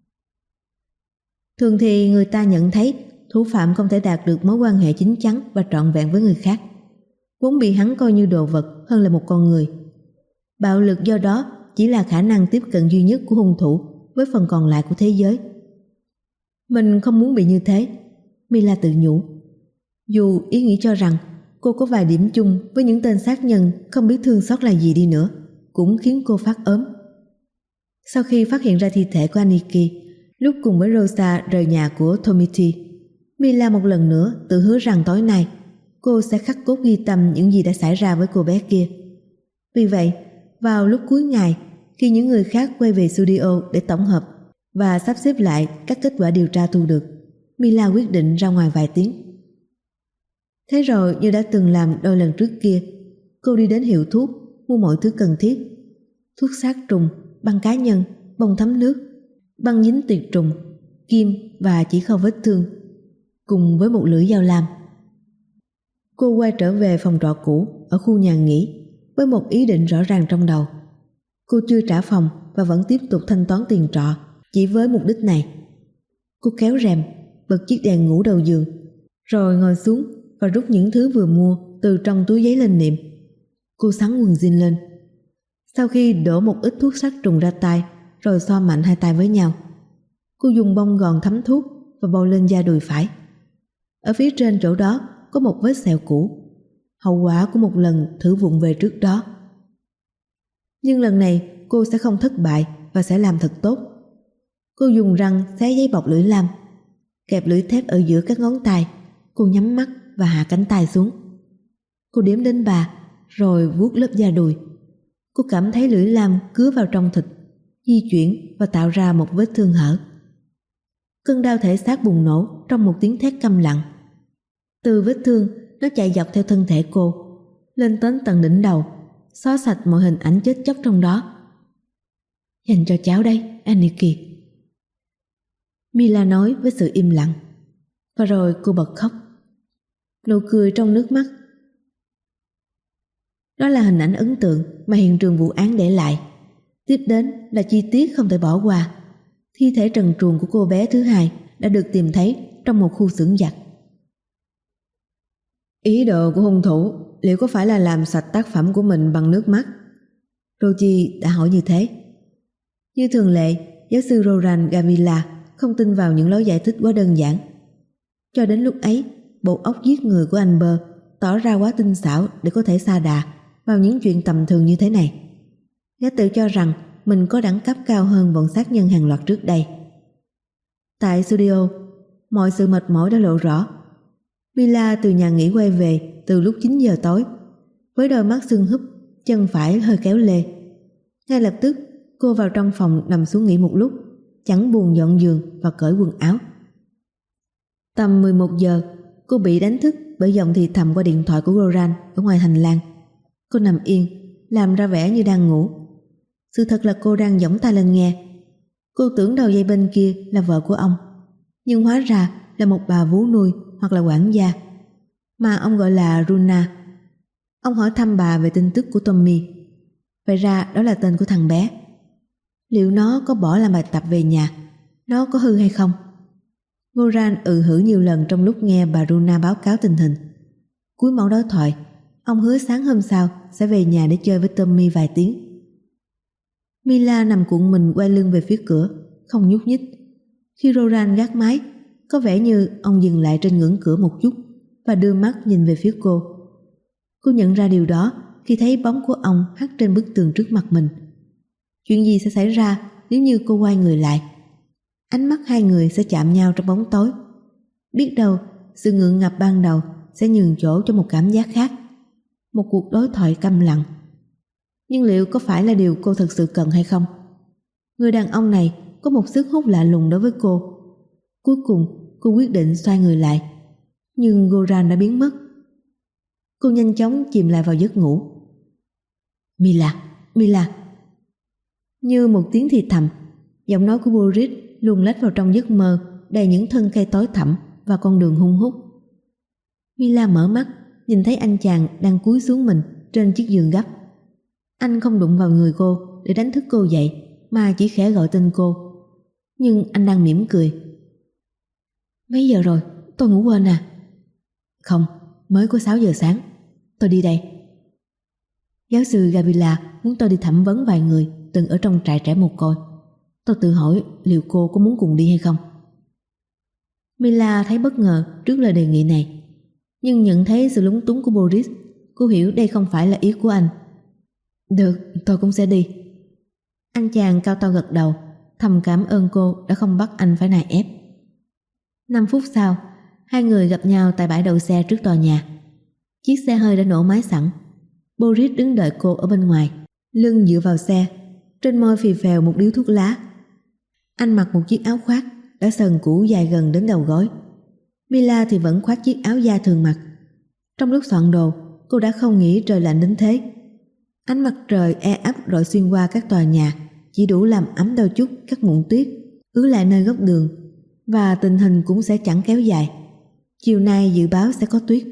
Thường thì người ta nhận thấy thủ phạm không thể đạt được mối quan hệ chín chắn và trọn vẹn với người khác, vốn bị hắn coi như đồ vật hơn là một con người. Bạo lực do đó chỉ là khả năng tiếp cận duy nhất của hung thủ với phần còn lại của thế giới. Mình không muốn bị như thế, Mila tự nhủ. Dù ý nghĩ cho rằng cô có vài điểm chung với những tên sát nhân không biết thương xót là gì đi nữa, cũng khiến cô phát ớn. Sau khi phát hiện ra thi thể của Aniki, lúc cùng với Rosa rời nhà của Tomiti, Mila một lần nữa tự hứa rằng tối nay cô sẽ khắc cốt ghi tâm những gì đã xảy ra với cô bé kia. Vì vậy, vào lúc cuối ngày, khi những người khác quay về studio để tổng hợp và sắp xếp lại các kết quả điều tra thu được, Mila quyết định ra ngoài vài tiếng. Thế rồi như đã từng làm đôi lần trước kia, cô đi đến hiệu thuốc mua mọi thứ cần thiết: thuốc sát trùng, băng cá nhân, bông thấm nước, băng dính tuyệt trùng, kim và chỉ khâu vết thương, cùng với một lưỡi dao lam. Cô quay trở về phòng trọ cũ ở khu nhà nghỉ với một ý định rõ ràng trong đầu. Cô chưa trả phòng và vẫn tiếp tục thanh toán tiền trọ chỉ với mục đích này. Cô kéo rèm, bật chiếc đèn ngủ đầu giường, rồi ngồi xuống và rút những thứ vừa mua từ trong túi giấy lên niệm. Cô xắn quần jean lên. Sau khi đổ một ít thuốc sát trùng ra tay, rồi xoa mạnh hai tay với nhau, cô dùng bông gòn thấm thuốc và bôi lên da đùi phải. Ở phía trên chỗ đó có một vết sẹo cũ, hậu quả của một lần thử vụng về trước đó. Nhưng lần này cô sẽ không thất bại và sẽ làm thật tốt. Cô dùng răng xé giấy bọc lưỡi lam, kẹp lưỡi thép ở giữa các ngón tay. Cô nhắm mắt và hạ cánh tay xuống. Cô đếm đến ba, rồi vuốt lớp da đùi. Cô cảm thấy lưỡi lam cứa vào trong thịt, di chuyển và tạo ra một vết thương hở. Cơn đau thể xác bùng nổ trong một tiếng thét câm lặng. Từ vết thương, nó chạy dọc theo thân thể cô, lên đến tận đỉnh đầu, xóa sạch mọi hình ảnh chết chóc trong đó. Dành cho cháu đây, Aniki, Mila nói với sự im lặng. Và rồi cô bật khóc, nụ cười trong nước mắt. Đó là hình ảnh ấn tượng mà hiện trường vụ án để lại. Tiếp đến là chi tiết không thể bỏ qua. Thi thể trần truồng của cô bé thứ hai đã được tìm thấy trong một khu xưởng giặt. Ý đồ của hung thủ liệu có phải là làm sạch tác phẩm của mình bằng nước mắt? Rochi đã hỏi như thế. Như thường lệ, giáo sư Roran Gavila không tin vào những lối giải thích quá đơn giản. Cho đến lúc ấy, bộ óc giết người của anh Burr tỏ ra quá tinh xảo để có thể sa đà vào những chuyện tầm thường như thế này. Gã tự cho rằng mình có đẳng cấp cao hơn bọn sát nhân hàng loạt trước đây. Tại studio, mọi sự mệt mỏi đã lộ rõ. Mila từ nhà nghỉ quay về từ lúc chín giờ tối, với đôi mắt sưng húp, chân phải hơi kéo lê. Ngay lập tức, cô vào trong phòng nằm xuống nghỉ một lúc, chẳng buồn dọn giường và cởi quần áo. Tầm mười một giờ, cô bị đánh thức bởi giọng thì thầm qua điện thoại của Goran ở ngoài hành lang. Cô nằm yên, làm ra vẻ như đang ngủ. Sự thật là cô đang giỏng tai lên nghe. Cô tưởng đầu dây bên kia là vợ của ông, nhưng hóa ra là một bà vú nuôi hoặc là quản gia, mà ông gọi là Runa. Ông hỏi thăm bà về tin tức của Tommy. Vậy ra đó là tên của thằng bé. Liệu nó có bỏ làm bài tập về nhà? Nó có hư hay không? Goran ừ hử nhiều lần trong lúc nghe bà Runa báo cáo tình hình. Cuối mẫu đối thoại, ông hứa sáng hôm sau sẽ về nhà để chơi với Tommy vài tiếng. Mila nằm cuộn mình quay lưng về phía cửa, không nhúc nhích. Khi Goran gác máy, có vẻ như ông dừng lại trên ngưỡng cửa một chút và đưa mắt nhìn về phía cô. Cô nhận ra điều đó khi thấy bóng của ông hắt trên bức tường trước mặt mình. Chuyện gì sẽ xảy ra nếu như cô quay người lại? Ánh mắt hai người sẽ chạm nhau trong bóng tối. Biết đâu sự ngượng ngập ban đầu sẽ nhường chỗ cho một cảm giác khác, một cuộc đối thoại câm lặng. Nhưng liệu có phải là điều cô thực sự cần hay không? Người đàn ông này có một sức hút lạ lùng đối với cô. Cuối cùng cô quyết định xoay người lại, nhưng Goran đã biến mất. Cô nhanh chóng chìm lại vào giấc ngủ. Mila, Mila. Như một tiếng thì thầm, giọng nói của Boris luồn lách vào trong giấc mơ đầy những thân cây tối thẳm và con đường hun hút. Mila mở mắt, nhìn thấy anh chàng đang cúi xuống mình trên chiếc giường gấp. Anh không đụng vào người cô để đánh thức cô dậy, mà chỉ khẽ gọi tên cô. Nhưng anh đang mỉm cười. Mấy giờ rồi? Tôi ngủ quên à? Không, mới có sáu giờ sáng. Tôi đi đây. Giáo sư Gavila muốn tôi đi thẩm vấn vài người từng ở trong trại trẻ mồ côi. Tôi tự hỏi liệu cô có muốn cùng đi hay không. Mila thấy bất ngờ trước lời đề nghị này, nhưng nhận thấy sự lúng túng của Boris, cô hiểu đây không phải là ý của anh. Được, tôi cũng sẽ đi. Anh chàng cao to gật đầu, thầm cảm ơn cô đã không bắt anh phải nài ép. Năm phút sau, hai người gặp nhau tại bãi đậu xe trước tòa nhà. Chiếc xe hơi đã nổ máy sẵn. Boris đứng đợi cô ở bên ngoài, lưng dựa vào xe, trên môi phì phèo một điếu thuốc lá. Anh mặc một chiếc áo khoác đã sờn cũ dài gần đến đầu gối. Mila thì vẫn khoác chiếc áo da thường mặc. Trong lúc soạn đồ, cô đã không nghĩ trời lạnh đến thế. Ánh mặt trời e ấp rọi xuyên qua các tòa nhà, chỉ đủ làm ấm đôi chút các mụn tuyết ứ lại nơi góc đường, và tình hình cũng sẽ chẳng kéo dài. Chiều nay dự báo sẽ có tuyết.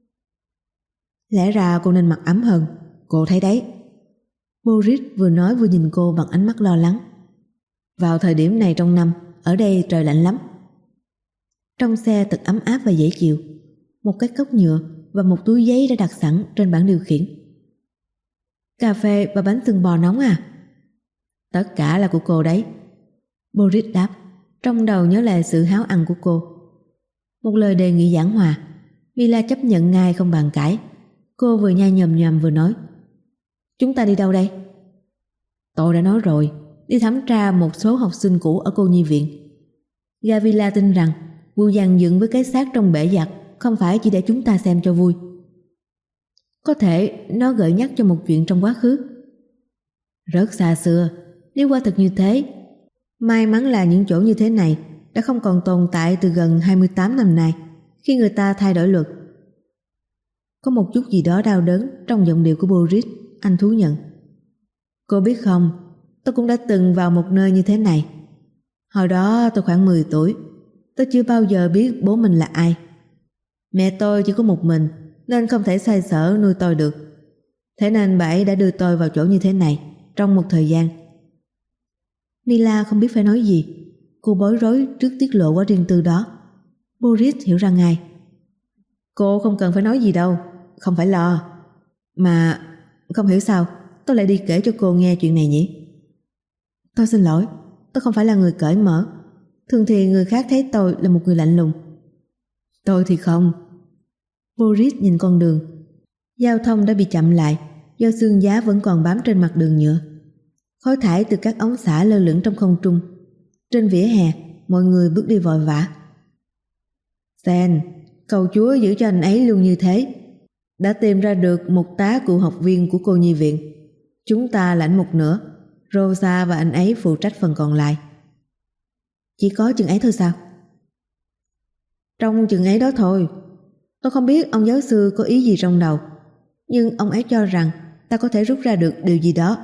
Lẽ ra cô nên mặc ấm hơn, cô thấy đấy. Boris vừa nói vừa nhìn cô bằng ánh mắt lo lắng. Vào thời điểm này trong năm, ở đây trời lạnh lắm. Trong xe thật ấm áp và dễ chịu. Một cái cốc nhựa và một túi giấy đã đặt sẵn trên bảng điều khiển. Cà phê và bánh sừng bò nóng à? Tất cả là của cô đấy. Boris đáp, trong đầu nhớ lại sự háo ăn của cô. Một lời đề nghị giảng hòa. Mila chấp nhận ngay không bàn cãi. Cô vừa nhai nhầm nhầm vừa nói, chúng ta đi đâu đây? Tôi đã nói rồi, đi thẩm tra một số học sinh cũ ở cô nhi viện. Gavila tin rằng vụ dàn dựng với cái xác trong bể giặt không phải chỉ để chúng ta xem cho vui. Có thể nó gợi nhắc cho một chuyện trong quá khứ. Rất xa xưa, nếu quả thật như thế. May mắn là những chỗ như thế này đã không còn tồn tại từ gần hai mươi tám năm nay, khi người ta thay đổi luật. Có một chút gì đó đau đớn trong giọng điệu của Boris, anh thú nhận. Cô biết không, tôi cũng đã từng vào một nơi như thế này. Hồi đó tôi khoảng mười tuổi. Tôi chưa bao giờ biết bố mình là ai. Mẹ tôi chỉ có một mình, nên không thể xoay sở nuôi tôi được. Thế nên bà ấy đã đưa tôi vào chỗ như thế này trong một thời gian. Mila không biết phải nói gì. Cô bối rối trước tiết lộ quá riêng tư đó. Boris hiểu ra ngay. Cô không cần phải nói gì đâu, không phải lo. Mà không hiểu sao tôi lại đi kể cho cô nghe chuyện này nhỉ? Tôi xin lỗi, tôi không phải là người cởi mở. Thường thì người khác thấy tôi là một người lạnh lùng. Tôi thì không. Boris nhìn con đường. Giao thông đã bị chậm lại do xương giá vẫn còn bám trên mặt đường nhựa. Khói thải từ các ống xả lơ lửng trong không trung. Trên vỉa hè, mọi người bước đi vội vã. Sen, cầu Chúa giữ cho anh ấy luôn như thế. Đã tìm ra được một tá cựu học viên của cô nhi viện. Chúng ta lãnh một nửa, Rosa và anh ấy phụ trách phần còn lại. Chỉ có chừng ấy thôi sao? Trong chừng ấy đó thôi. Tôi không biết ông giáo sư có ý gì trong đầu, nhưng ông ấy cho rằng ta có thể rút ra được điều gì đó.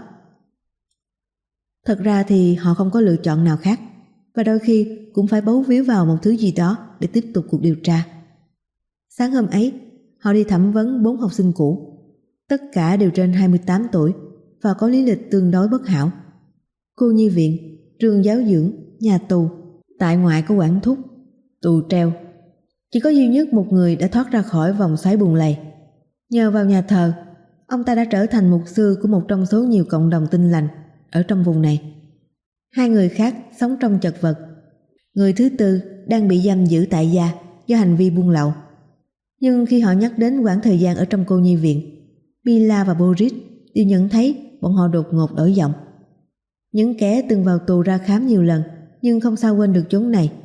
Thật ra thì họ không có lựa chọn nào khác, và đôi khi cũng phải bấu víu vào một thứ gì đó để tiếp tục cuộc điều tra. Sáng hôm ấy, họ đi thẩm vấn bốn học sinh cũ. Tất cả đều trên hai mươi tám tuổi và có lý lịch tương đối bất hảo. Cô nhi viện, trường giáo dưỡng, nhà tù, tại ngoại có quản thúc, tù treo. Chỉ có duy nhất một người đã thoát ra khỏi vòng xoáy buồn lầy. Nhờ vào nhà thờ, ông ta đã trở thành mục sư của một trong số nhiều cộng đồng tin lành ở trong vùng này. Hai người khác sống trong chật vật. Người thứ tư đang bị giam giữ tại gia do hành vi buôn lậu. Nhưng khi họ nhắc đến quãng thời gian ở trong cô nhi viện, Mila và Boris đều nhận thấy bọn họ đột ngột đổi giọng. Những kẻ từng vào tù ra khám nhiều lần nhưng không sao quên được chốn này.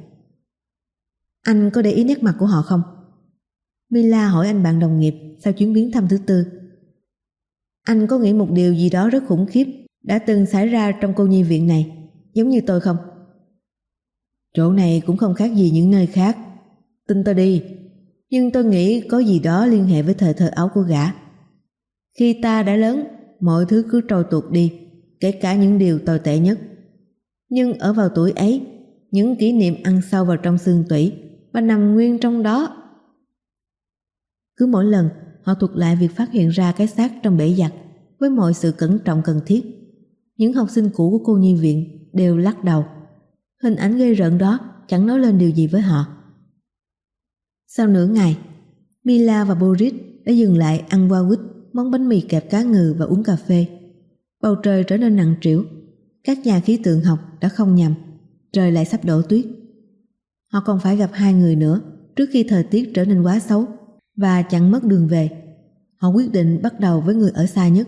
Anh có để ý nét mặt của họ không? Mila hỏi anh bạn đồng nghiệp sau chuyến viếng thăm thứ tư. Anh có nghĩ một điều gì đó rất khủng khiếp đã từng xảy ra trong cô nhi viện này, giống như tôi không? Chỗ này cũng không khác gì những nơi khác. Tin tôi đi. Nhưng tôi nghĩ có gì đó liên hệ với thời thơ ấu của gã. Khi ta đã lớn, mọi thứ cứ trôi tuột đi, kể cả những điều tồi tệ nhất. Nhưng ở vào tuổi ấy, những kỷ niệm ăn sâu vào trong xương tủy và nằm nguyên trong đó. Cứ mỗi lần họ thuật lại việc phát hiện ra cái xác trong bể giặt với mọi sự cẩn trọng cần thiết, những học sinh cũ của cô nhi viện đều lắc đầu. Hình ảnh ghê rợn đó chẳng nói lên điều gì với họ. Sau nửa ngày, Mila và Boris đã dừng lại ăn qua quýt, món bánh mì kẹp cá ngừ và uống cà phê. Bầu trời trở nên nặng trĩu. Các nhà khí tượng học đã không nhầm, trời lại sắp đổ tuyết. Họ còn phải gặp hai người nữa trước khi thời tiết trở nên quá xấu và chặn mất đường về. Họ quyết định bắt đầu với người ở xa nhất.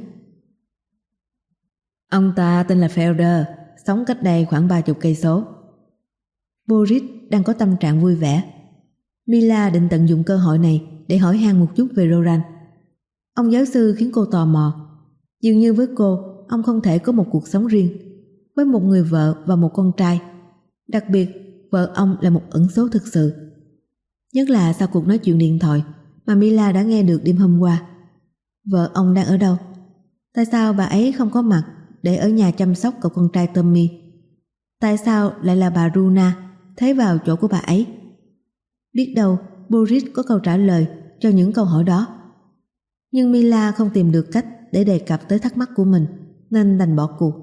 Ông ta tên là Felder, sống cách đây khoảng ba chục cây số. Boris đang có tâm trạng vui vẻ. Mila định tận dụng cơ hội này để hỏi han một chút về Roran. Ông giáo sư khiến cô tò mò. Dường như với cô, ông không thể có một cuộc sống riêng, với một người vợ và một con trai. Đặc biệt, vợ ông là một ẩn số thực sự. Nhất là sau cuộc nói chuyện điện thoại mà Mila đã nghe được đêm hôm qua. Vợ ông đang ở đâu? Tại sao bà ấy không có mặt để ở nhà chăm sóc cậu con trai Tommy? Tại sao lại là bà Runa thấy vào chỗ của bà ấy? Biết đâu Boris có câu trả lời cho những câu hỏi đó. Nhưng Mila không tìm được cách để đề cập tới thắc mắc của mình, nên đành bỏ cuộc.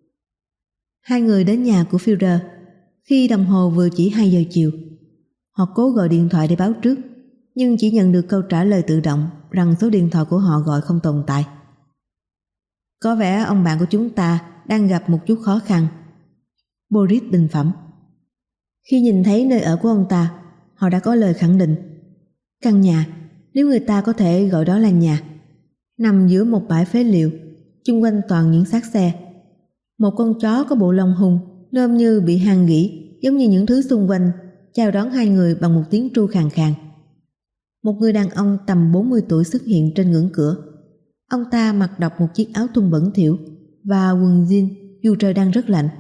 Hai người đến nhà của Führer khi đồng hồ vừa chỉ hai giờ chiều. Họ cố gọi điện thoại để báo trước, nhưng chỉ nhận được câu trả lời tự động rằng số điện thoại của họ gọi không tồn tại. Có vẻ ông bạn của chúng ta đang gặp một chút khó khăn, Boris bình phẩm. Khi nhìn thấy nơi ở của ông ta, họ đã có lời khẳng định. Căn nhà, nếu người ta có thể gọi đó là nhà, nằm giữa một bãi phế liệu, chung quanh toàn những xác xe. Một con chó có bộ lông hung, nôm như bị hàn gỉ, giống như những thứ xung quanh, chào đón hai người bằng một tiếng tru khàn khàn. Một người đàn ông tầm bốn mươi tuổi xuất hiện trên ngưỡng cửa. Ông ta mặc độc một chiếc áo thun bẩn thỉu và quần jean dù trời đang rất lạnh.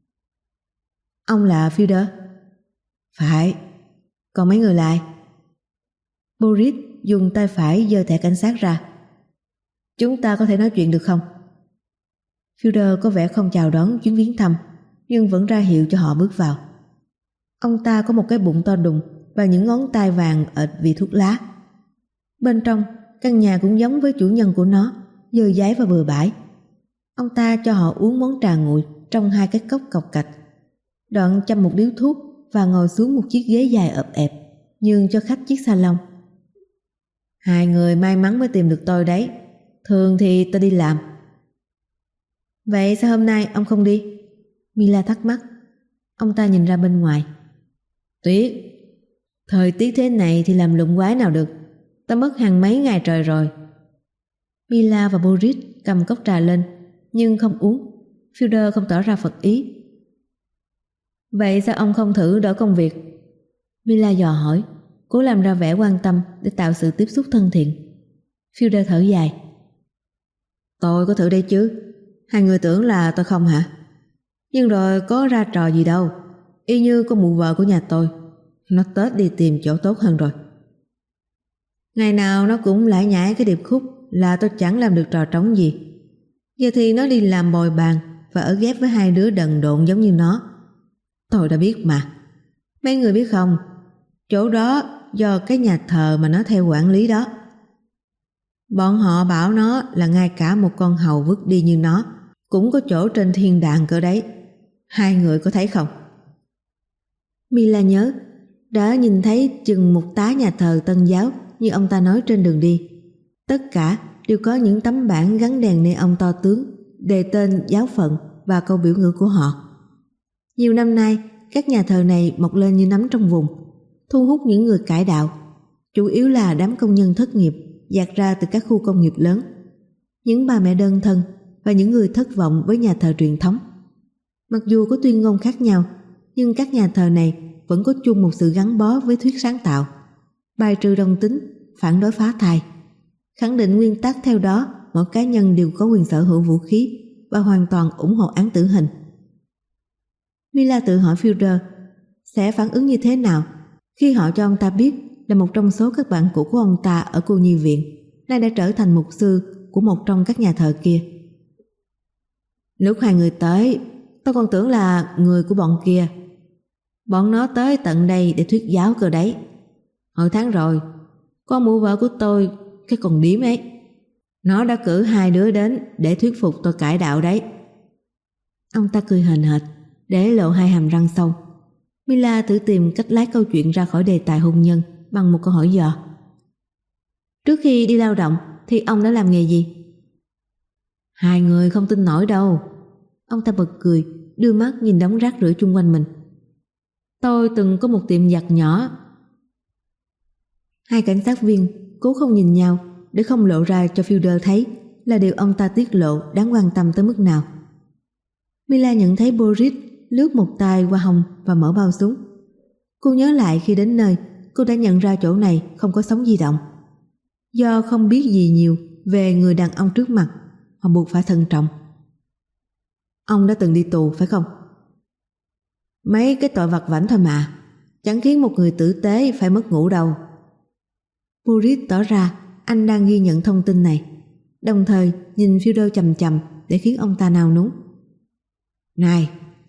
Ông là Führer? Phải. Còn mấy người lại? Boris dùng tay phải giơ thẻ cảnh sát ra. Chúng ta có thể nói chuyện được không? Führer có vẻ không chào đón chuyến viếng thăm, nhưng vẫn ra hiệu cho họ bước vào. Ông ta có một cái bụng to đùng và những ngón tay vàng ệt vì thuốc lá. Bên trong, căn nhà cũng giống với chủ nhân của nó, dơ dáy và bừa bãi. Ông ta cho họ uống món trà nguội trong hai cái cốc cộc cạch, đoạn châm một điếu thuốc và ngồi xuống một chiếc ghế dài ợp ẹp, nhường cho khách chiếc salon. Hai người may mắn mới tìm được tôi đấy. Thường thì tôi đi làm. Vậy sao hôm nay ông không đi? Mila thắc mắc. Ông ta nhìn ra bên ngoài. Tuyết. Thời tiết thế này thì làm lụng quái nào được. Ta mất hàng mấy ngày trời rồi. Mila và Boris cầm cốc trà lên, nhưng không uống. Führer không tỏ ra phật ý. Vậy sao ông không thử đổi công việc? Mila dò hỏi, cố làm ra vẻ quan tâm để tạo sự tiếp xúc thân thiện. Führer thở dài. Tôi có thử đây chứ. Hai người tưởng là tôi không hả? Nhưng rồi có ra trò gì đâu. Y như con mụ vợ của nhà tôi. Nó Tết đi tìm chỗ tốt hơn rồi. Ngày nào nó cũng lải nhải cái điệp khúc là tôi chẳng làm được trò trống gì. Giờ thì nó đi làm bồi bàn và ở ghép với hai đứa đần độn giống như nó. Tôi đã biết mà. Mấy người biết không, chỗ đó do cái nhà thờ mà nó theo quản lý đó. Bọn họ bảo nó là ngay cả một con hầu vứt đi như nó cũng có chỗ trên thiên đàng cơ đấy. Hai người có thấy không? Mila nhớ đã nhìn thấy chừng một tá nhà thờ Tân giáo như ông ta nói trên đường đi. Tất cả đều có những tấm bảng gắn đèn neon to tướng đề tên giáo phận và câu biểu ngữ của họ. Nhiều năm nay, các nhà thờ này mọc lên như nấm trong vùng, thu hút những người cải đạo, chủ yếu là đám công nhân thất nghiệp dạt ra từ các khu công nghiệp lớn, những bà mẹ đơn thân và những người thất vọng với nhà thờ truyền thống. Mặc dù có tuyên ngôn khác nhau, nhưng các nhà thờ này vẫn có chung một sự gắn bó với thuyết sáng tạo, bài trừ đồng tính, phản đối phá thai, khẳng định nguyên tắc theo đó mỗi cá nhân đều có quyền sở hữu vũ khí và hoàn toàn ủng hộ án tử hình. Mila tự hỏi Führer sẽ phản ứng như thế nào khi họ cho ông ta biết là một trong số các bạn cũ của ông ta ở cô nhi viện nay đã trở thành mục sư của một trong các nhà thờ kia. Lúc hai người tới, tôi còn tưởng là người của bọn kia. Bọn nó tới tận đây để thuyết giáo cơ đấy. Hồi tháng rồi, con mụ vợ của tôi, cái con điếm ấy, nó đã cử hai đứa đến để thuyết phục tôi cải đạo đấy. Ông ta cười hờn hệt, để lộ hai hàm răng sâu. Mila thử tìm cách lái câu chuyện ra khỏi đề tài hôn nhân bằng một câu hỏi dò. Trước khi đi lao động thì ông đã làm nghề gì? Hai người không tin nổi đâu. Ông ta bật cười, đưa mắt nhìn đống rác rưởi chung quanh mình. Tôi từng có một tiệm giặt nhỏ. Hai cảnh sát viên cố không nhìn nhau để không lộ ra cho Führer thấy là điều ông ta tiết lộ đáng quan tâm tới mức nào. Mila nhận thấy Boris lướt một tay qua hông và mở bao súng. Cô nhớ lại khi đến nơi, cô đã nhận ra chỗ này không có sóng di động. Do không biết gì nhiều về người đàn ông trước mặt, họ buộc phải thận trọng. Ông đã từng đi tù phải không? Mấy cái tội vặt vãnh thôi mà, chẳng khiến một người tử tế phải mất ngủ đâu. Boris tỏ ra anh đang ghi nhận thông tin này, đồng thời nhìn Führer chằm chằm để khiến ông ta nao núng. Này,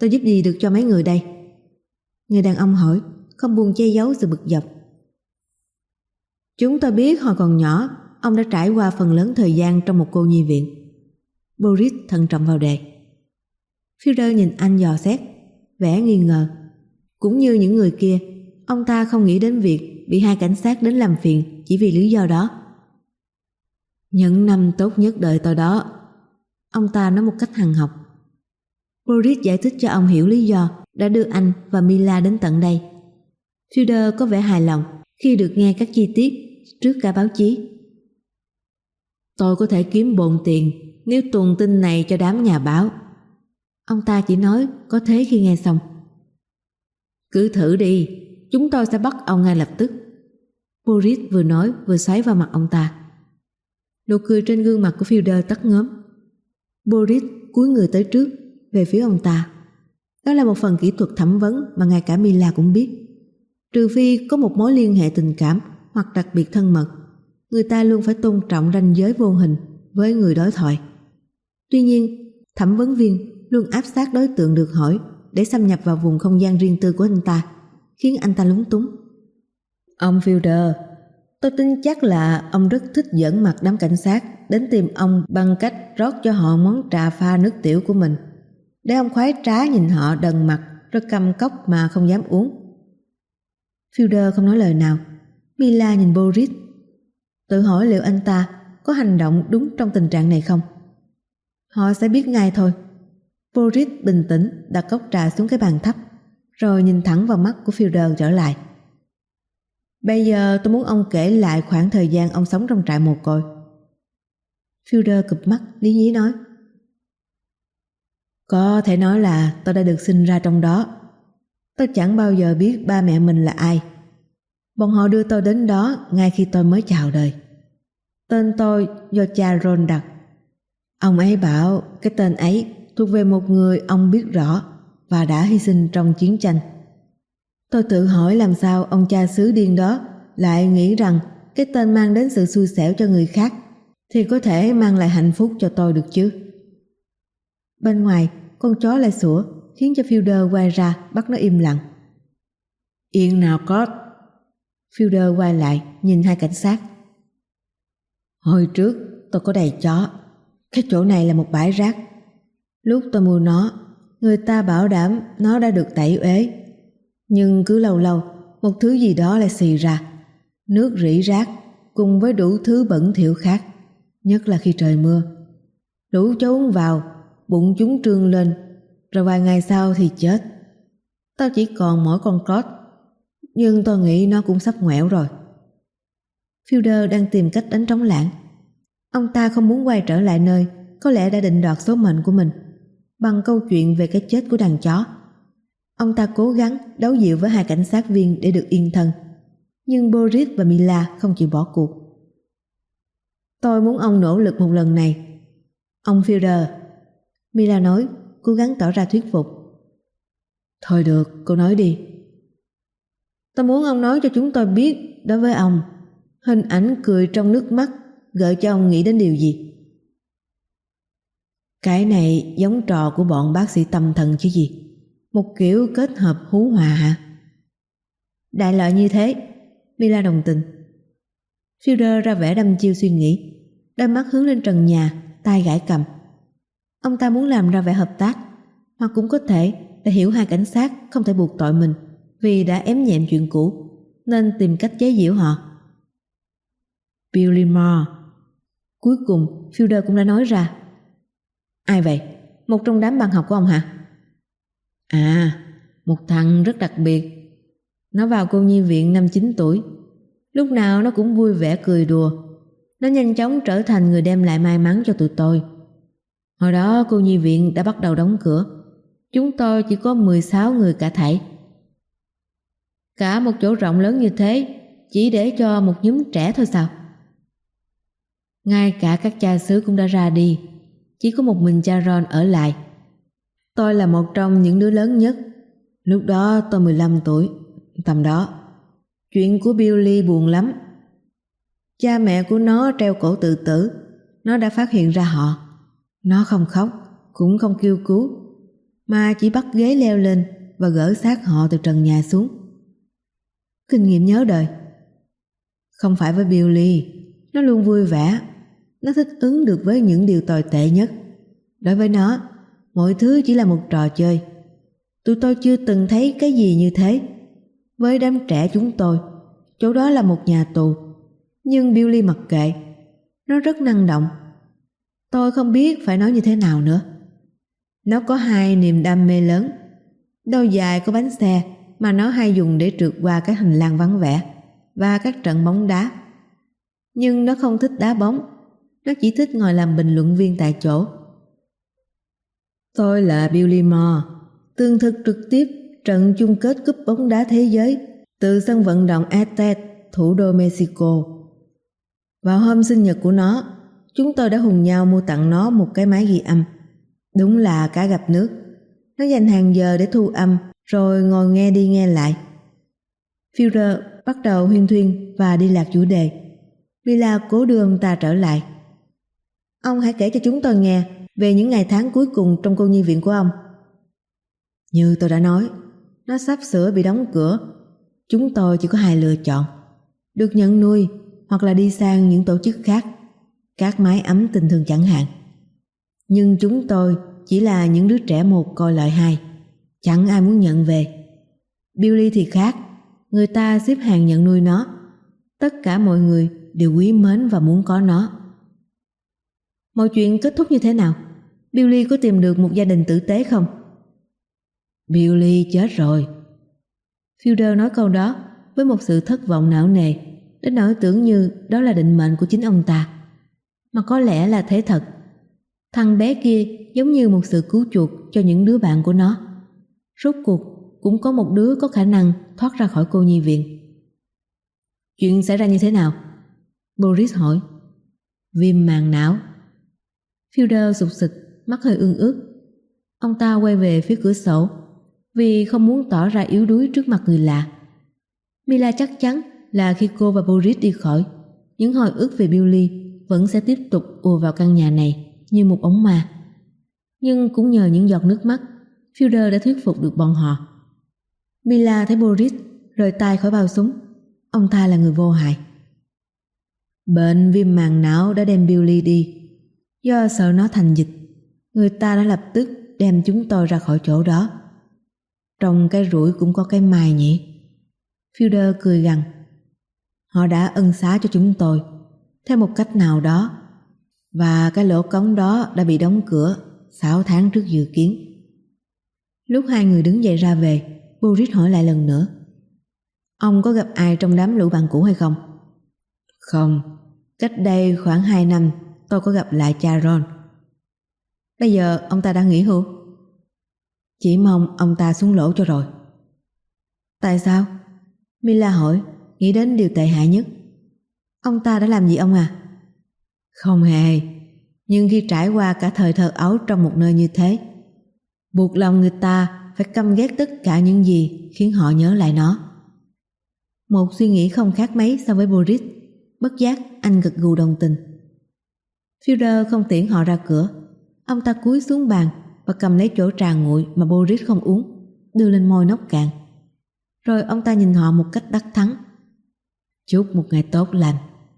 tôi giúp gì được cho mấy người đây? Người đàn ông hỏi, không buồn che giấu sự bực dọc. Chúng tôi biết hồi còn nhỏ, ông đã trải qua phần lớn thời gian trong một cô nhi viện. Boris thận trọng vào đề. Führer nhìn anh dò xét, vẻ nghi ngờ. Cũng như những người kia, ông ta không nghĩ đến việc bị hai cảnh sát đến làm phiền chỉ vì lý do đó. Những năm tốt nhất đời tôi đó, ông ta nói một cách hằn học. Boris giải thích cho ông hiểu lý do đã đưa anh và Mila đến tận đây. Führer có vẻ hài lòng khi được nghe các chi tiết trước cả báo chí. Tôi có thể kiếm bộn tiền nếu tuồn tin này cho đám nhà báo. Ông ta chỉ nói có thế khi nghe xong. Cứ thử đi, chúng tôi sẽ bắt ông ngay lập tức. Boris vừa nói vừa xoáy vào mặt ông ta. Nụ cười trên gương mặt của Führer tắt ngớm. Boris cúi người tới trước về phía ông ta. Đó là một phần kỹ thuật thẩm vấn mà ngay cả Mila cũng biết. Trừ phi có một mối liên hệ tình cảm hoặc đặc biệt thân mật, người ta luôn phải tôn trọng ranh giới vô hình với người đối thoại. Tuy nhiên, thẩm vấn viên luôn áp sát đối tượng được hỏi để xâm nhập vào vùng không gian riêng tư của anh ta, khiến anh ta lúng túng. Ông Führer, tôi tin chắc là ông rất thích giỡn mặt đám cảnh sát đến tìm ông bằng cách rót cho họ món trà pha nước tiểu của mình, để ông khoái trá nhìn họ đần mặt rồi cầm cốc mà không dám uống. Führer không nói lời nào. Mila nhìn Boris, tự hỏi liệu anh ta có hành động đúng trong tình trạng này không. Họ sẽ biết ngay thôi. Boris bình tĩnh đặt cốc trà xuống cái bàn thấp, rồi nhìn thẳng vào mắt của Führer trở lại. Bây giờ tôi muốn ông kể lại khoảng thời gian ông sống trong trại mồ côi. Führer cụp mắt lý nhí nói. Có thể nói là tôi đã được sinh ra trong đó. Tôi chẳng bao giờ biết ba mẹ mình là ai. Bọn họ đưa tôi đến đó ngay khi tôi mới chào đời. Tên tôi do cha Ron đặt. Ông ấy bảo cái tên ấy thuộc về một người ông biết rõ và đã hy sinh trong chiến tranh. Tôi tự hỏi làm sao ông cha xứ điên đó lại nghĩ rằng cái tên mang đến sự xui xẻo cho người khác thì có thể mang lại hạnh phúc cho tôi được chứ. Bên ngoài, con chó lại sủa khiến cho Führer quay ra bắt nó im lặng. Yên nào có. Führer quay lại nhìn hai cảnh sát. Hồi trước tôi có đầy chó. Cái chỗ này là một bãi rác. Lúc tôi mua nó, người ta bảo đảm nó đã được tẩy uế. Nhưng cứ lâu lâu một thứ gì đó lại xì ra. Nước rỉ rác cùng với đủ thứ bẩn thỉu khác, nhất là khi trời mưa. Lũ chó uống vào, bụng chúng trương lên, rồi vài ngày sau thì chết. Tao chỉ còn mỗi con cót, nhưng tôi nghĩ nó cũng sắp ngoẻo rồi. Führer đang tìm cách đánh trống lãng. Ông ta không muốn quay trở lại nơi có lẽ đã định đoạt số mệnh của mình bằng câu chuyện về cái chết của đàn chó. Ông ta cố gắng đấu dịu với hai cảnh sát viên để được yên thân, nhưng Boris và Mila không chịu bỏ cuộc. Tôi muốn ông nỗ lực một lần này. Ông Führer, Mila nói, cố gắng tỏ ra thuyết phục. Thôi được, cô nói đi. Tôi muốn ông nói cho chúng tôi biết, đối với ông, hình ảnh cười trong nước mắt gợi cho ông nghĩ đến điều gì? Cái này giống trò của bọn bác sĩ tâm thần chứ gì? Một kiểu kết hợp hú họa hả? Đại loại như thế, Mila đồng tình. Führer ra vẻ đăm chiêu suy nghĩ, đôi mắt hướng lên trần nhà, tay gãi cầm. Ông ta muốn làm ra vẻ hợp tác, hoặc cũng có thể là hiểu hai cảnh sát không thể buộc tội mình vì đã ém nhẹm chuyện cũ, nên tìm cách chế giễu họ. Billy Moore. Cuối cùng Führer cũng đã nói ra. Ai vậy? Một trong đám bạn học của ông hả? À, một thằng rất đặc biệt. Nó vào cô nhi viện năm chín tuổi. Lúc nào nó cũng vui vẻ cười đùa. Nó nhanh chóng trở thành người đem lại may mắn cho tụi tôi. Hồi đó cô nhi viện đã bắt đầu đóng cửa. Chúng tôi chỉ có mười sáu người cả thảy. Cả một chỗ rộng lớn như thế chỉ để cho một nhóm trẻ thôi sao? Ngay cả các cha xứ cũng đã ra đi, chỉ có một mình cha Ron ở lại. Tôi là một trong những đứa lớn nhất. Lúc đó tôi mười lăm tuổi, tầm đó. Chuyện của Billy buồn lắm. Cha mẹ của nó treo cổ tự tử. Nó đã phát hiện ra họ. Nó không khóc, cũng không kêu cứu. mà chỉ bắt ghế leo lên và gỡ xác họ từ trần nhà xuống. Kinh nghiệm nhớ đời. Không phải với Billy, nó luôn vui vẻ, nó thích ứng được với những điều tồi tệ nhất. Đối với nó, mọi thứ chỉ là một trò chơi. Tụi tôi chưa từng thấy cái gì như thế. Với đám trẻ chúng tôi, chỗ đó là một nhà tù. Nhưng Billy mặc kệ, nó rất năng động. Tôi không biết phải nói như thế nào nữa. Nó có hai niềm đam mê lớn. Đôi giày có bánh xe mà nó hay dùng để trượt qua các hành lang vắng vẻ và các trận bóng đá. Nhưng nó không thích đá bóng, nó chỉ thích ngồi làm bình luận viên tại chỗ. Tôi là Billy Moore, tường thực trực tiếp trận chung kết cúp bóng đá thế giới từ sân vận động Aztec, thủ đô Mexico. Vào hôm sinh nhật của nó, chúng tôi đã hùng nhau mua tặng nó một cái máy ghi âm. Đúng là cá gặp nước. Nó dành hàng giờ để thu âm rồi ngồi nghe đi nghe lại. Führer bắt đầu huyên thuyên và đi lạc chủ đề. Mila cố đưa ông ta trở lại. Ông hãy kể cho chúng tôi nghe về những ngày tháng cuối cùng trong cô nhi viện của ông. Như tôi đã nói, nó sắp sửa bị đóng cửa. Chúng tôi chỉ có hai lựa chọn: được nhận nuôi hoặc là đi sang những tổ chức khác, các mái ấm tình thương chẳng hạn. Nhưng chúng tôi chỉ là những đứa trẻ một coi lợi hai, chẳng ai muốn nhận về. Billy thì khác, người ta xếp hàng nhận nuôi nó. Tất cả mọi người đều quý mến và muốn có nó. Mọi chuyện kết thúc như thế nào? Billy có tìm được một gia đình tử tế không? Billy chết rồi. Führer nói câu đó với một sự thất vọng não nề, đến nỗi tưởng như đó là định mệnh của chính ông ta. Mà có lẽ là thế thật. Thằng bé kia giống như một sự cứu chuộc cho những đứa bạn của nó. Rốt cuộc cũng có một đứa có khả năng thoát ra khỏi cô nhi viện. Chuyện xảy ra như thế nào? Boris hỏi. Viêm màng não. Führer sụt sịt, mắt hơi ương ướt. Ông ta quay về phía cửa sổ vì không muốn tỏ ra yếu đuối trước mặt người lạ. Mila chắc chắn là khi cô và Boris đi khỏi, những hồi ức về Billy vẫn sẽ tiếp tục ùa vào căn nhà này như một bóng ma. Nhưng cũng nhờ những giọt nước mắt, Führer đã thuyết phục được bọn họ. Mila thấy Boris rời tay khỏi bao súng. Ông ta là người vô hại. Bệnh viêm màng não đã đem Billy đi. Do sợ nó thành dịch, người ta đã lập tức đem chúng tôi ra khỏi chỗ đó. Trong cái rủi cũng có cái mai nhỉ? Führer cười gằn. Họ đã ân xá cho chúng tôi theo một cách nào đó, và cái lỗ cống đó đã bị đóng cửa sáu tháng trước dự kiến. Lúc hai người đứng dậy ra về, Boris hỏi lại lần nữa. Ông có gặp ai trong đám lũ bạn cũ hay không? Không, cách đây khoảng hai năm tôi có gặp lại cha Ron. Bây giờ ông ta đã nghỉ hưu. Chỉ mong ông ta xuống lỗ cho rồi. Tại sao? Mila hỏi, nghĩ đến điều tệ hại nhất. Ông ta đã làm gì ông à? Không hề, nhưng khi trải qua cả thời thơ ấu trong một nơi như thế, buộc lòng người ta phải căm ghét tất cả những gì khiến họ nhớ lại nó. Một suy nghĩ không khác mấy so với Boris. Bất giác anh gật gù đồng tình. Führer không tiễn họ ra cửa. Ông ta cúi xuống bàn và cầm lấy chỗ trà nguội mà Boris không uống, đưa lên môi nốc cạn. Rồi ông ta nhìn họ một cách đắc thắng. Chúc một ngày tốt lành.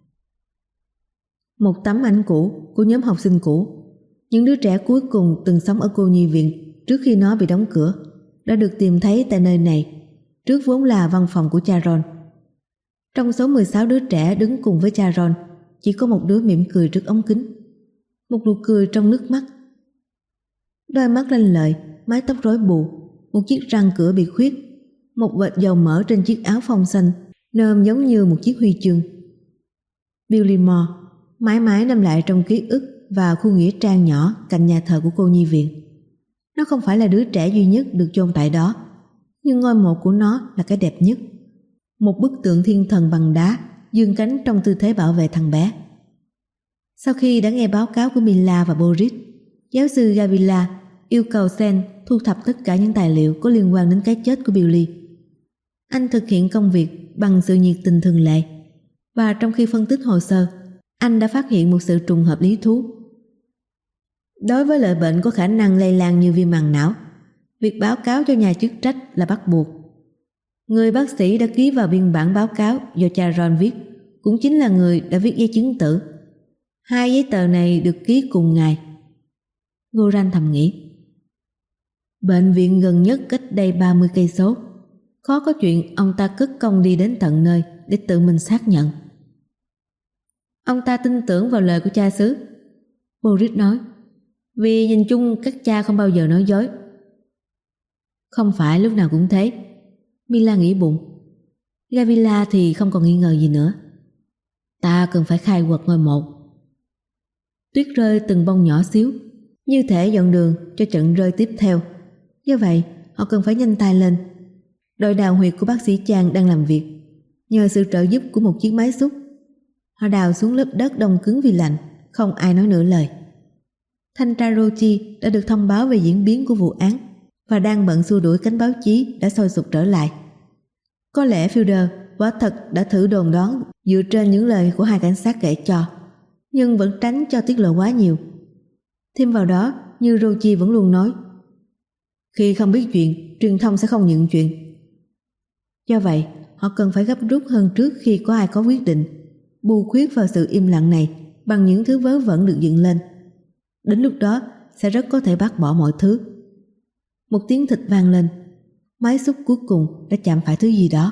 Một tấm ảnh cũ của nhóm học sinh cũ, những đứa trẻ cuối cùng từng sống ở cô nhi viện trước khi nó bị đóng cửa, đã được tìm thấy tại nơi này, trước vốn là văn phòng của cha Ron. Trong số mười sáu đứa trẻ đứng cùng với cha Ron, chỉ có một đứa mỉm cười trước ống kính, một nụ cười trong nước mắt. Đôi mắt lanh lợi, mái tóc rối bù, một chiếc răng cửa bị khuyết, một vệt dầu mỡ trên chiếc áo phông xanh nôm giống như một chiếc huy chương. Billy Moore mãi mãi nằm lại trong ký ức và khu nghĩa trang nhỏ cạnh nhà thờ của cô nhi viện. Nó không phải là đứa trẻ duy nhất được chôn tại đó, nhưng ngôi mộ của nó là cái đẹp nhất. Một bức tượng thiên thần bằng đá giương cánh trong tư thế bảo vệ thằng bé. Sau khi đã nghe báo cáo của Mila và Boris, giáo sư Gavila yêu cầu Sen thu thập tất cả những tài liệu có liên quan đến cái chết của Billy. Anh thực hiện công việc bằng sự nhiệt tình thường lệ, và trong khi phân tích hồ sơ, anh đã phát hiện một sự trùng hợp lý thú. Đối với loại bệnh có khả năng lây lan như viêm màng não, Việc báo cáo cho nhà chức trách là bắt buộc. Người bác sĩ đã ký vào biên bản báo cáo do cha Ron viết cũng chính là người đã viết giấy chứng tử. Hai giấy tờ này được ký cùng ngày. Goran thầm nghĩ. Bệnh viện gần nhất cách đây ba mươi cây số. Khó có chuyện ông ta cất công đi đến tận nơi để tự mình xác nhận. Ông ta tin tưởng vào lời của cha xứ, Boris nói, vì nhìn chung các cha không bao giờ nói dối. Không phải lúc nào cũng thế, Mila nghĩ bụng. Gavila thì không còn nghi ngờ gì nữa. Ta cần phải khai quật ngôi mộ. Tuyết rơi từng bông nhỏ xíu, như thể dọn đường cho trận rơi tiếp theo. Do vậy, họ cần phải nhanh tay lên. Đội đào huyệt của bác sĩ Chang đang làm việc. Nhờ sự trợ giúp của một chiếc máy xúc, họ đào xuống lớp đất đông cứng vì lạnh, không ai nói nửa lời. Thanh tra Rochi đã được thông báo về diễn biến của vụ án và đang bận xua đuổi cánh báo chí đã sôi sục trở lại. Có lẽ Fielder quả thật đã thử đồn đoán dựa trên những lời của hai cảnh sát kể cho, nhưng vẫn tránh cho tiết lộ quá nhiều. Thêm vào đó, như Rochi vẫn luôn nói, khi không biết chuyện, truyền thông sẽ không nhận chuyện. Do vậy, họ cần phải gấp rút hơn trước khi có ai có quyết định, bù khuyết vào sự im lặng này bằng những thứ vớ vẩn được dựng lên. Đến lúc đó sẽ rất có thể bác bỏ mọi thứ. Một tiếng thịt vang lên, máy xúc cuối cùng đã chạm phải thứ gì đó.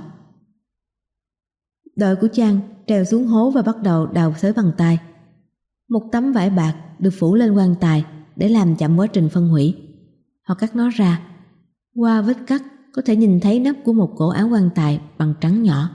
Đội của Chang trèo xuống hố và bắt đầu đào xới bằng tay. Một tấm vải bạc được phủ lên quan tài để làm chậm quá trình phân hủy. Họ cắt nó ra. Qua vết cắt có thể nhìn thấy nắp của một cổ áo quan tài bằng trắng nhỏ.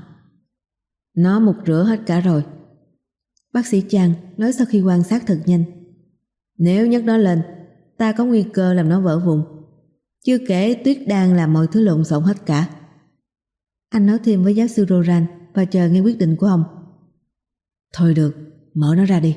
Nó mục rửa hết cả rồi, bác sĩ Chang nói sau khi quan sát thật nhanh. Nếu nhấc nó lên, ta có nguy cơ làm nó vỡ vụn. Chưa kể Tuyết đang làm mọi thứ lộn xộn hết cả. Anh nói thêm với giáo sư Roran và chờ nghe quyết định của ông. Thôi được, mở nó ra đi.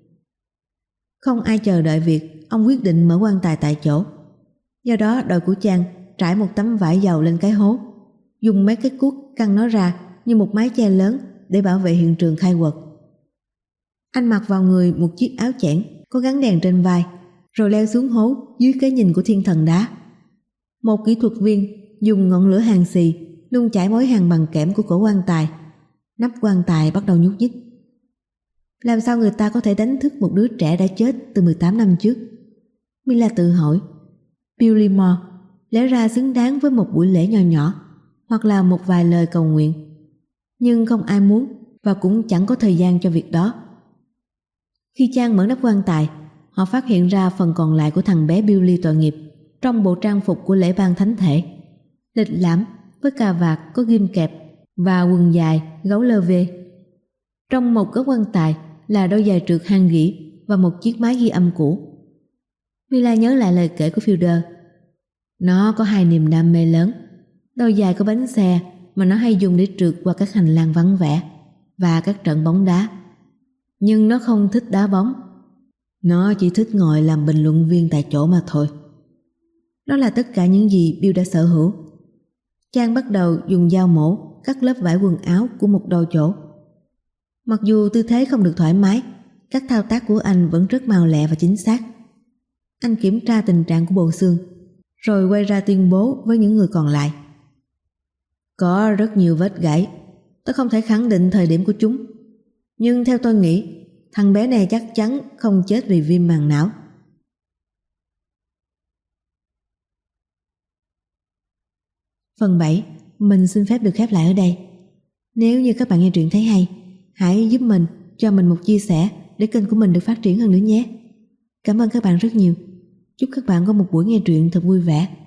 Không ai chờ đợi việc ông quyết định mở quan tài tại chỗ. Do đó đội của Chang trải một tấm vải dầu lên cái hố, dùng mấy cái cuốc căng nó ra như một mái che lớn để bảo vệ hiện trường khai quật. Anh mặc vào người một chiếc áo chẽn có gắn đèn trên vai, rồi leo xuống hố dưới cái nhìn của thiên thần đá. Một kỹ thuật viên dùng ngọn lửa hàn xì nung chảy mối hàn bằng kẽm của cổ quan tài. Nắp quan tài bắt đầu nhúc nhích. Làm sao người ta có thể đánh thức một đứa trẻ đã chết từ mười tám năm trước? Mila tự hỏi. Billy Moore lẽ ra xứng đáng với một buổi lễ nho nhỏ hoặc là một vài lời cầu nguyện, nhưng không ai muốn và cũng chẳng có thời gian cho việc đó. Khi Chang mở nắp quan tài, họ phát hiện ra phần còn lại của thằng bé Billy tội nghiệp trong bộ trang phục của lễ ban thánh thể, lịch lãm với cà vạt có ghim kẹp và quần dài gấu lơ vê. Trong một góc quan tài là đôi giày trượt hang gỉ và một chiếc máy ghi âm cũ. Mila nhớ lại lời kể của Fielder. Nó có hai niềm đam mê lớn. Đôi giày có bánh xe mà nó hay dùng để trượt qua các hành lang vắng vẻ và các trận bóng đá. Nhưng nó không thích đá bóng. Nó chỉ thích ngồi làm bình luận viên tại chỗ mà thôi. Đó là tất cả những gì Bill đã sở hữu. Chang bắt đầu dùng dao mổ cắt lớp vải quần áo của một đôi chỗ. Mặc dù tư thế không được thoải mái, các thao tác của anh vẫn rất mau lẹ và chính xác. Anh kiểm tra tình trạng của bộ xương, rồi quay ra tuyên bố với những người còn lại. Có rất nhiều vết gãy. Tôi không thể khẳng định thời điểm của chúng, nhưng theo tôi nghĩ, thằng bé này chắc chắn không chết vì viêm màng não. Phần bảy, mình xin phép được khép lại ở đây. Nếu như các bạn nghe truyện thấy hay, hãy giúp mình, cho mình một chia sẻ để kênh của mình được phát triển hơn nữa nhé. Cảm ơn các bạn rất nhiều. Chúc các bạn có một buổi nghe truyện thật vui vẻ.